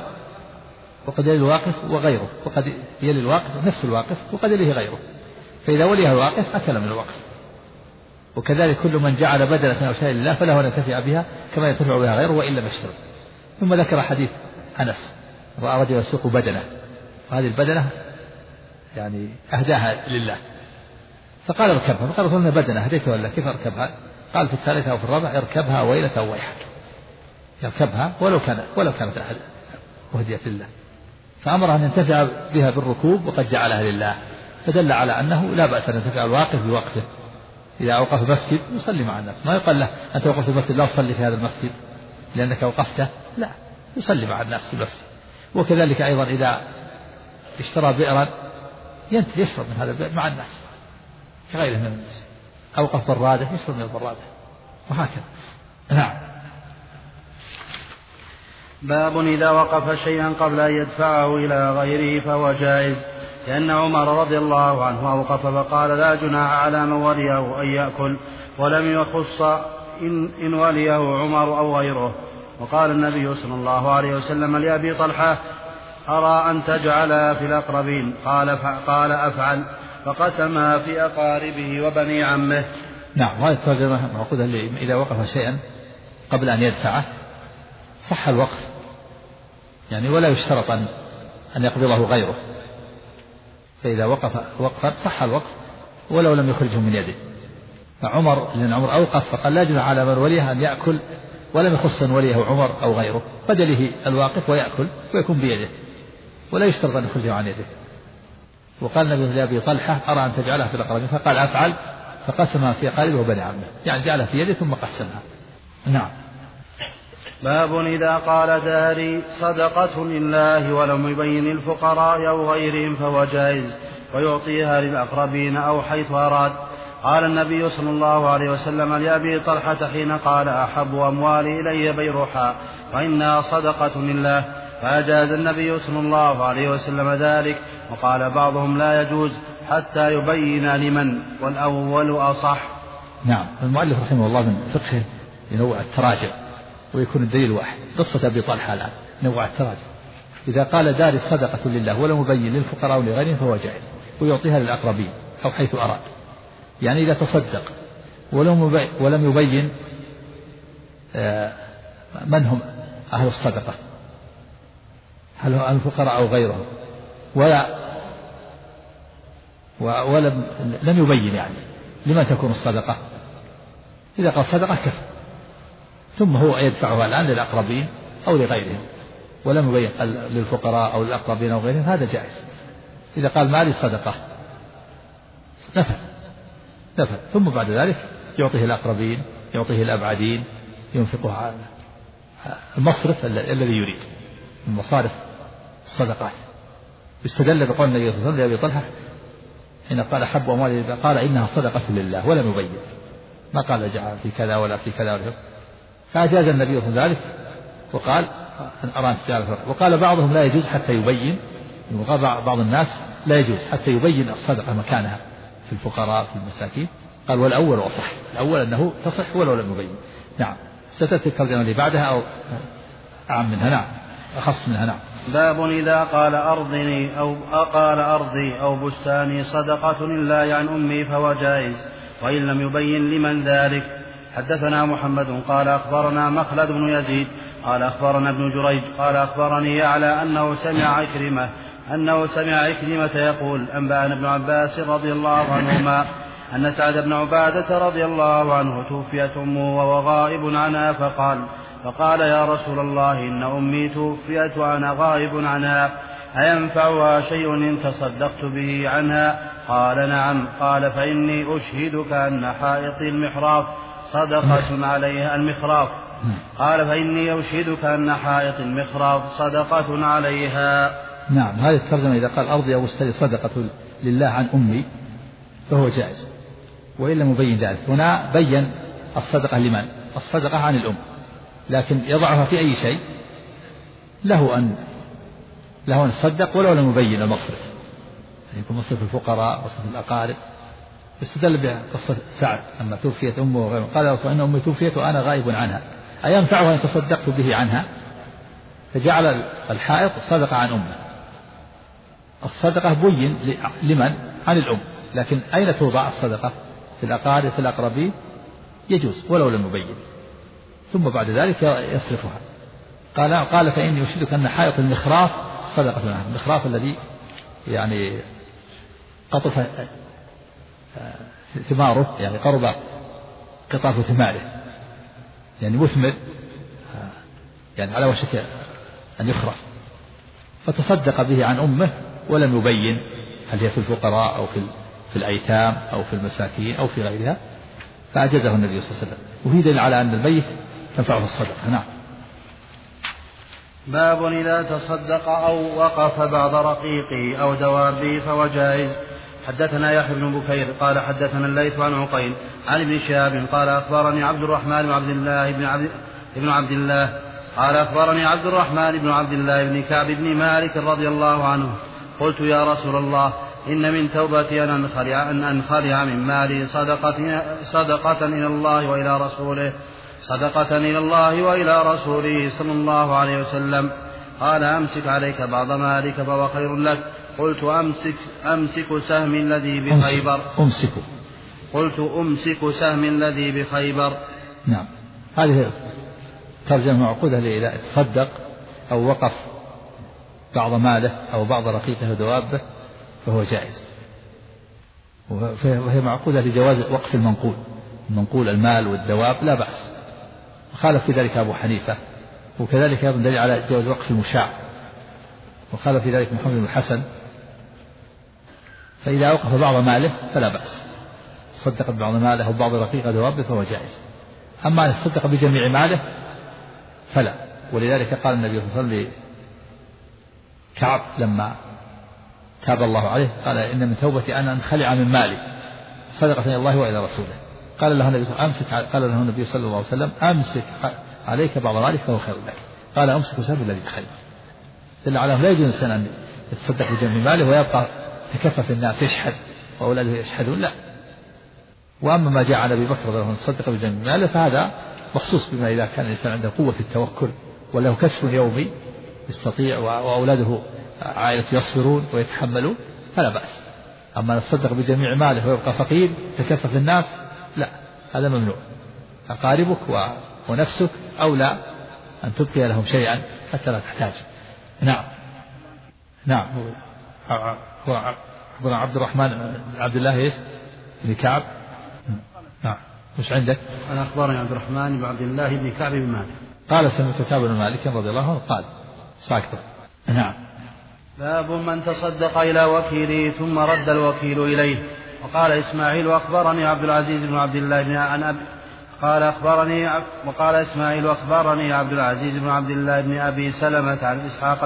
الواقف وغيره، وقد يلي الواقف نفس الواقف وقد يليه غيره، فإذا وليها الواقف أكل من الواقف. وكذلك كل من جعل بدنة أو شيء لله فله أن ينتفع بها كما ينتفع بها غيره وإن لم يشترط. ثم ذكر حديث أنس رأى رجل يسوق بدنة، وهذه البدنة يعني أهداها لله، فقال اركبها، فقال رسول الله بدنة هديتها ولا كيف أركبها؟ قال في الثالثة أو في الرابعة اركبها ويلك أو ويحك، يركبها ولو كانت أهدية لله، فأمره أن ينتفع بها بالركوب وقد جعلها لله، فدل على أنه لا بأس أن ينتفع الواقف بوقته. إذا أوقف مسجد يصلي مع الناس، ما يقال له أنت وقفت في المسجد لا تصلي في هذا المسجد لأنك أوقفته، لا، يصلي مع الناس في المسجد. وكذلك أيضا إذا اشترى بئرا يشرب من هذا البئر مع الناس كغيره من الناس، أوقف برادة يشرب من البرادة، وهكذا. نعم. باب إذا وقف شيئا قبل أن يدفعه إلى غيره فهو جائز، لأن عمر رضي الله عنه أوقف فقال لا جناح على من وليه أن يأكل، ولم يخص إن وليه عمر أو غيره. وقال النبي صلى الله عليه وسلم لأبي طلحة أرى أن تجعلها في الأقربين، قال أفعل، فقسمها في أقاربه وبني عمه. نعم، وهذه الترجمة معقودة إذا وقف شيئا قبل أن يدفعه صح الوقف، يعني ولا يشترط أن يقبضه غيره، فإذا وقف وقفا صح الوقف ولو لم يخرجه من يده. لأن عمر أوقف فقال لا جناح على من وليه أن يأكل، ولم يخص أن وليه عمر أو غيره، قد يليه الواقف ويأكل ويكون بيده ولا يشترط أن يخرجه عن يده. وقال النبي لأبي طلحة أرى أن تجعلها في الأقربين، فقال أفعل، فقسمها في أقاربه وبني عمه، يعني جعلها في يده ثم قسمها. نعم. باب إذا قال داري صدقة لله ولم يبين الفقراء أو غيرهم فهو جائز، ويعطيها للأقربين أو حيث أراد. قال النبي صلى الله عليه وسلم لأبي طلحة حين قال أحب أموالي إلي بيرها وإنها صدقة لله، فأجاز النبي صلى الله عليه وسلم ذلك. وقال بعضهم لا يجوز حتى يبين لمن، والأول أصح. نعم. المؤلف رحمه الله من فقهه ينوع التراجم ويكون الدليل واحد. قصة أبي طلحة الآن نوع التراجم. إذا قال دار صدقة لله ولم يبين للفقراء ولغيرهم فهو جائز، ويعطيها للأقربين أو حيث أراد. يعني إذا تصدق ولم يبين من هم أهل الصدقة، هل هم الفقراء أو غيرهم، ولم يبين يعني لمن تكون الصدقة. إذا قال صدقة كفى، ثم هو يدفعها الآن للأقربين أو لغيرهم ولم يبين للفقراء أو للأقربين أو غيرهم، هذا جائز. إذا قال مالي صدقة نفذ، ثم بعد ذلك يعطيه الأقربين، يعطيه الأبعدين، ينفقه على المصرف الذي يريد من مصارف الصدقات. استدل بقول النبي صلى الله عليه وسلم لأبي طلحة حين قال أحب أموالي قال إنها صدقة لله ولم يبين، ما قال جعل في كذا ولا في كذا ولا. فأجاز النبي صلى الله عليه وسلم ذلك وقال أراد تجارة. وقال بعضهم لا يجوز حتى يبين، وقال بعض الناس لا يجوز حتى يبين الصدقة مكانها في الفقراء في المساكين. قال والأول أصح، الأول أنه تصح ولو لم يبين. نعم. ستأتي الترجمة اللي بعدها أو أعم منها. نعم، أخص منها. نعم. باب إذا قال أرضي أو بستاني صدقة لله عن أمي فهو جائز، وإن لم يبين لمن ذلك. حدثنا محمد قال أخبرنا مخلد بن يزيد قال أخبرنا ابن جريج قال أخبرني يعلى أنه سمع عكرمة يقول أنبأنا ابن عباس رضي الله عنهما أن سعد بن عبادة رضي الله عنه توفيت أمه وهو غائب عنها فقال يا رسول الله إن أمي توفيت وأنا غائب عنها، أينفعها شيء إن تصدقت به عنها؟ قال نعم. قال فإني أشهدك أن حائطي المخراف صدقة عليها قال فإني أشهدك أن حائط المخراف صدقة عليها. نعم. هذه الترجمة إذا قال أرضي أو بستاني صدقة لله عن أمي فهو جائز، وإن لم يبين ذلك. هنا بين الصدقة لمن؟ الصدقة عن الأم، لكن يضعها في أي شيء له أن يصدق ولو لم يبين المصرف، يعني يكون مصرف الفقراء، مصرف الأقارب. استدل بقصة سعد لما توفيت أمه وغيره قال يا رسول الله إن أمي توفيت وأنا غائب عنها، أينفعها إن تصدقت به عنها؟ فجعل الحائط صدقة عن أمه. الصدقة بين لمن؟ عن الأم، لكن أين توضع الصدقة؟ في الأقارب في الأقربين يجوز ولو لم يبين، ثم بعد ذلك يصرفها. قال فإني أشهدك أن حائط المخراف صدقة عنها. المخراف الذي يعني قطف ثماره، يعني قرب قطاف ثماره، يعني مثمر، يعني على وشك أن يخرف، فتصدق به عن أمه ولم يبين هل هي في الفقراء أو في الأيتام أو في المساكين أو في غيرها، فأجازه النبي صلى الله عليه وسلم. وفي دليل على أن الميت تنفعه الصدقة. نعم. باب إذا تصدق أو وقف بعض رقيقه أو دوابه فهو جائز. حدثنا يحيى بن بكير قال حدثنا الليث عن عقيل عن ابن شهاب قال أخبرني عبد الرحمن بن عبد الله قال أخبرني عبد الرحمن بن عبد الله بن كعب بن مالك رضي الله عنه قلت يا رسول الله إن من توبتي أن أنخلع من مالي صدقة إلى الله وإلى رسوله صلى الله عليه وسلم. قال أمسك عليك بعض مالك فهو خير لك. قلت أمسك سهم الذي بخيبر. أمسك سهم الذي بخيبر. نعم. هذه ترجمة معقودة إذا تصدق أو وقف بعض ماله أو بعض رقيقه ودوابه فهو جائز، وهي معقودة لجواز وقف المنقول المال والدواب لا بأس. وخالف في ذلك أبو حنيفة، وكذلك أيضا دليل على جواز وقف المشاع، وخالف في ذلك محمد بن الحسن. فإذا أوقف بعض ماله فلا بأس، صدق ببعض ماله أو بعض رقيقه دوابه فهو جائز. أما أن يصدق بجميع ماله فلا. ولذلك قال النبي صلى الله عليه وسلم لكعب لما تاب الله عليه قال إن من توبتي أن أنخلع من مالي صدقة إلى الله وإلى رسوله. قال له النبي صلى الله عليه وسلم أمسك عليك بعض مالك فهو خير لك. قال أمسك سبب الذي خير. دل على لا يجوز الإنسان أن يتصدق بجميع ماله ويبقى تكفف الناس يشحد وأولاده يشحدون، لا. وأما ما جاء عن أبي بكر رضي الله عنه يتصدق بجميع ماله فهذا مخصوص بما إذا كان الإنسان عنده قوة التوكل وله كسب يومي يستطيع وأولاده عائلة يصبرون ويتحملون فلا بأس. أما يتصدق بجميع ماله ويبقى فقير تكفف الناس لا، هذا ممنوع. أقاربك ونفسك أولى أن تبقي لهم شيئا حتى لا تحتاج. نعم هو عبد الرحمن عبد الله إيش بن كعب. نعم وش عندك؟ أنا أخبرني عبد الرحمن بن عبد الله بن كعب بن مالك قال سمعت كعب بن مالك رضي الله عنه قال ساكت. نعم. باب من تصدق إلى وكيله ثم رد الوكيل إليه. وقال إسماعيل أخبرني عبد العزيز بن عبد الله بن وقال إسماعيل أخبرني عبد العزيز بن عبد الله بن أبي سلمة عن إسحاق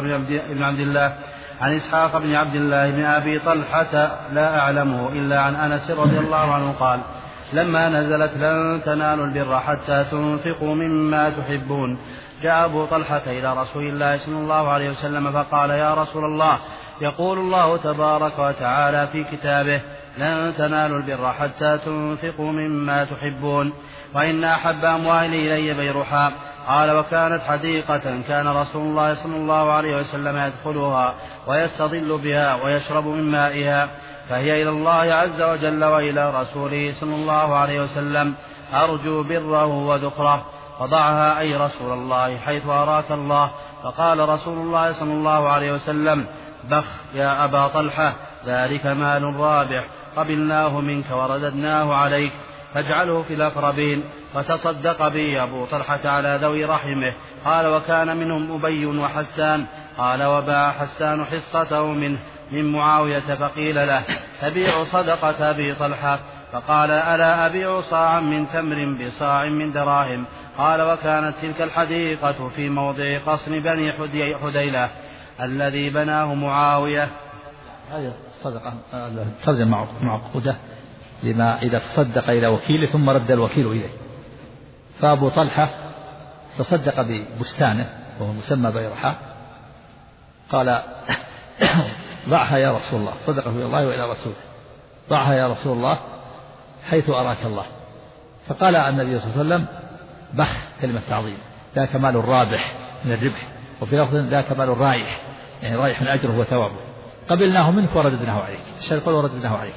بن عبد الله بن أبي طلحة لا أعلمه إلا عن أنس رضي الله عنه قال لما نزلت لن تنالوا البر حتى تنفقوا مما تحبون جاء أبو طلحة إلى رسول الله صلى الله عليه وسلم فقال يا رسول الله يقول الله تبارك وتعالى في كتابه لن تنالوا البر حتى تنفقوا مما تحبون وإن أحب أموالي إلي بيرحاء. قال وكانت حديقة كان رسول الله صلى الله عليه وسلم يدخلها ويستظل بها ويشرب من مائها فهي إلى الله عز وجل وإلى رسوله صلى الله عليه وسلم أرجو بره وذكره فضعها أي رسول الله حيث أراك الله. فقال رسول الله صلى الله عليه وسلم بخ يا أبا طلحة ذلك مال رابح قبلناه منك ورددناه عليك فاجعله في الأقربين. فتصدق به أبو طلحة على ذوي رحمه. قال وكان منهم أبي وحسان. قال وباع حسان حصته منه من معاوية فقيل له تبيع صدقة أبي طلحة؟ فقال ألا أبيع صاعا من تمر بصاع من دراهم؟ قال وكانت تلك الحديقة في موضع قصر بني حديلة الذي بناه معاوية. هذه الصدقة ترجم معقودة لما إذا تصدق إلى وكيله ثم رد الوكيل إليه. فأبو طلحة تصدق ببستانه وهو مسمى بيرحاء قال ضعها يا رسول الله صدقه إلى الله وإلى رسوله ضعها يا رسول الله حيث أراك الله. فقال النبي صلى الله عليه وسلم بخ كلمة تعظيم ذاك مال الرابح من الربح وفي لفظ ذاك مال الرايح يعني رايح من أجره وثوابه قبلناه منك ورددناه عليك الشرق ورددناه عليك.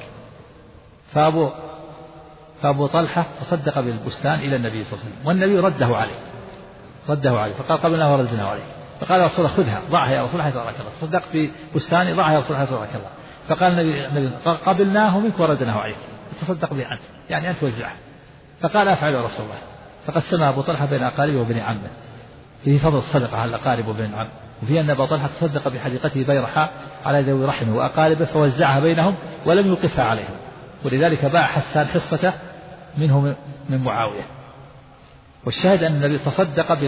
فأبو طلحة تصدق بالبستان إلى النبي صلى الله عليه وسلم والنبي رده عليه فقال قبلناه ورددناه عليك. فقال رسول الله خذها ضعها يا رسول الله حيث أراك الله صدق في بستاني ضعها يا رسول الله حيث أراك الله. فقال النبي قبلناه منك ورددناه عليك تصدق به أنت يعني أنت وزعها. فقال أفعل يا رسول الله. فقسمها أبو طلحة بين أقاربه وبين عمه. فيه فضل الصدقة على الأقارب وبين العم وفي أن أبا طلحة تصدق بحديقته بيرحاء على ذوي رحمه وأقاربه فوزعها بينهم ولم يوقفها عليهم ولذلك باع حسان حصته منه من معاوية. والشاهد أن النبي تصدق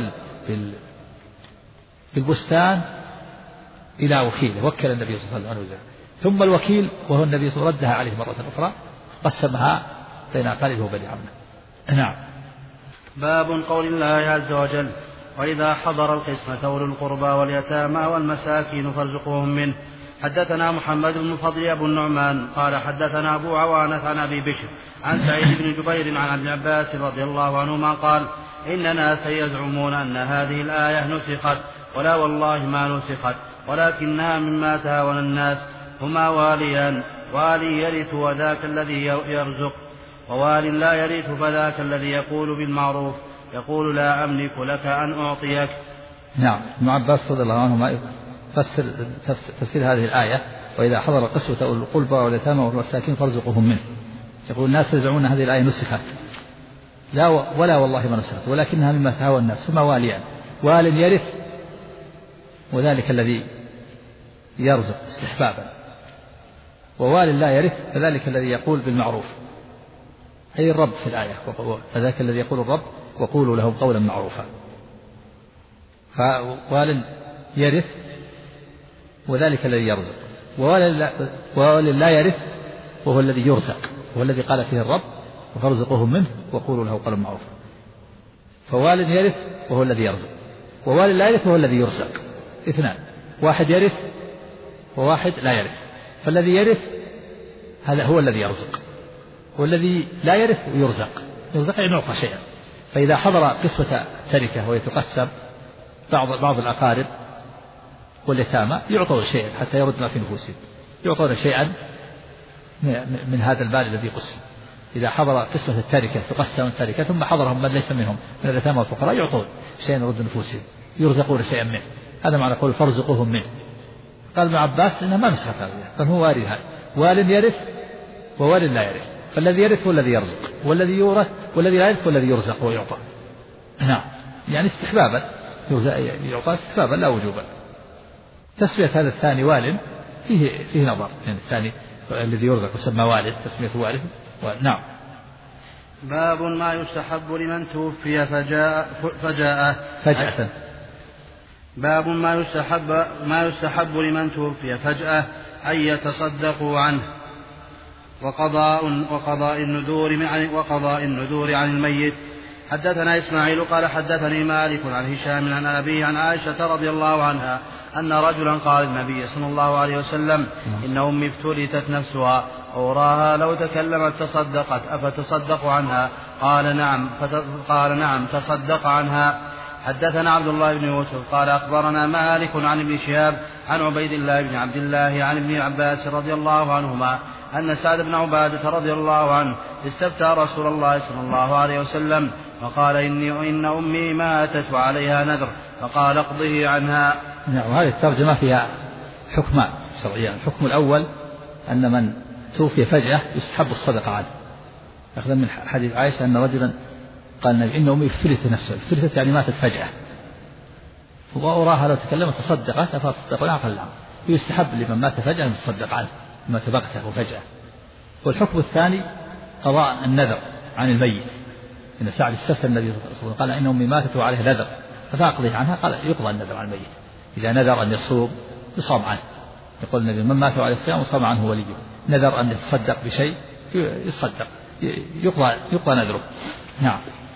بالبستان إلى وكيله وكل النبي صلى الله عليه وسلم ثم الوكيل وهو النبي صلى الله عليه وسلم ردها عليه مرة أخرى قسمها بين أقاربه وبين عمه. نعم. باب قول الله عز وجل وإذا حضر القسمة أولو القربى واليتامى والمساكين فارزقوهم منه. حدثنا محمد بن فضل أبو النعمان قال حدثنا أبو عوانة عن أبي بشر عن سعيد بن جبير عن ابن عباس رضي الله عنهما قال إن ناسا يزعمون أن هذه الآية نسخت ولا والله ما نسخت ولكنها مما تهاون الناس هما واليان والي يرث وذاك الذي يرزق ووال لا يرث فذاك الذي يقول بالمعروف يقول لا أملك لك أن أعطيك. نعم. ابن عباس رضي الله عنهما تفسير هذه الآية وإذا حضر القسوة أولو القربى واليتامى والمساكين فارزقوهم منه. يقول الناس يزعمون هذه الآية نسخت لا ولا والله ما نسخت ولكنها مما تهاون الناس هما واليان وال يرث وذلك الذي يرزق استحبابا ووال لا يرث فذلك الذي يقول بالمعروف أي الرب في الآية فذاك الذي يقول الرب وقولوا له قولا معروفا. فوال يرث وذلك الذي يرزق وولد لا يرث وهو الذي يرزق، وهو الذي قال فيه الرب فارزقوهم منه وقولوا له قولا معروفا. فوالد يرث وهو الذي يرزق، ووالد لا يرث وهو الذي يرزق، اثنان، واحد يرث وواحد لا يرث. فالذي يرث هذا هو الذي يرزق، والذي لا يرث يرزق يعني يعطى شيئا. فإذا حضر قسمة تركة ويتقسم بعض الأقارب واليتامى يعطون شيئا حتى يرد ما في نفوسهم، يعطون شيئا من هذا المال الذي قسم. إذا حضر قسمة التركة تقسم التركة ثم حضرهم من ليس منهم من اليتامى والفقراء يعطون شيئا يرد نفوسهم، يرزقون شيئا منه. هذا معنى قول فارزقوهم منه. قال ابن عباس إنه ما نسخت هذا، بل هو وارث، والد يرث ووالد لا يرث. فالذي يرث هو الذي يرزق، والذي يورث والذي لا يرث هو الذي يرزق ويعطى. نعم، يعني استحبابا يعطى استحبابا لا وجوبا. تسمية هذا الثاني والد فيه نظر، يعني الثاني الذي يرزق يسمى والد، تسمية والد. نعم. باب ما يستحب لمن توفي فجأة. باب ما يستحب لمن توفي فجأة أن يتصدقوا عنه وقضاء النذور عن الميت. حدثنا إسماعيل قال حدثني مالك عن هشام عن أبيه عن عائشة رضي الله عنها أن رجلا قال النبي صلى الله عليه وسلم إن أمي افتلتت نفسها أوراها لو تكلمت تصدقت أفتصدق عنها؟ قال نعم تصدق عنها. حدثنا عبد الله بن يوسف قال أخبرنا مالك عن ابن شهاب عن عبيد الله بن عبد الله عن ابن عباس رضي الله عنهما أن سعد بن عبادة رضي الله عنه استفتى رسول الله صلى الله عليه وسلم فقال إن أمي ماتت وعليها نذر فقال اقضه عنها. نعم، وهذه الترجمة فيها حكمان شرعيان. الحكم الأول أن من توفي فجأة يستحب الصدقة عنه، أخذا من حديث عائشة أن رجلا قال النبي إن أمي افتلتت نفسها، افتلتت يعني ماتت فجأة، وأراها لو تكلمت تصدقت فتصدق عنها قال نعم. يستحب لمن مات فجأة أن يتصدق عنه ما تبغته فجأة. والحكم الثاني قضاء النذر عن الميت. إن سعد استفتى النبي صلى الله عليه وسلم قال إن أمي ماتت وعليها نذر فأقضي عنها، قال يقضى النذر عن الميت. إذا نذر أن يصوم يصام عنه، يقول النبي من مات وعليه الصيام وصام عنه وليه. نذر أن يتصدق بشيء يصدق، يقضى نذره. نعم.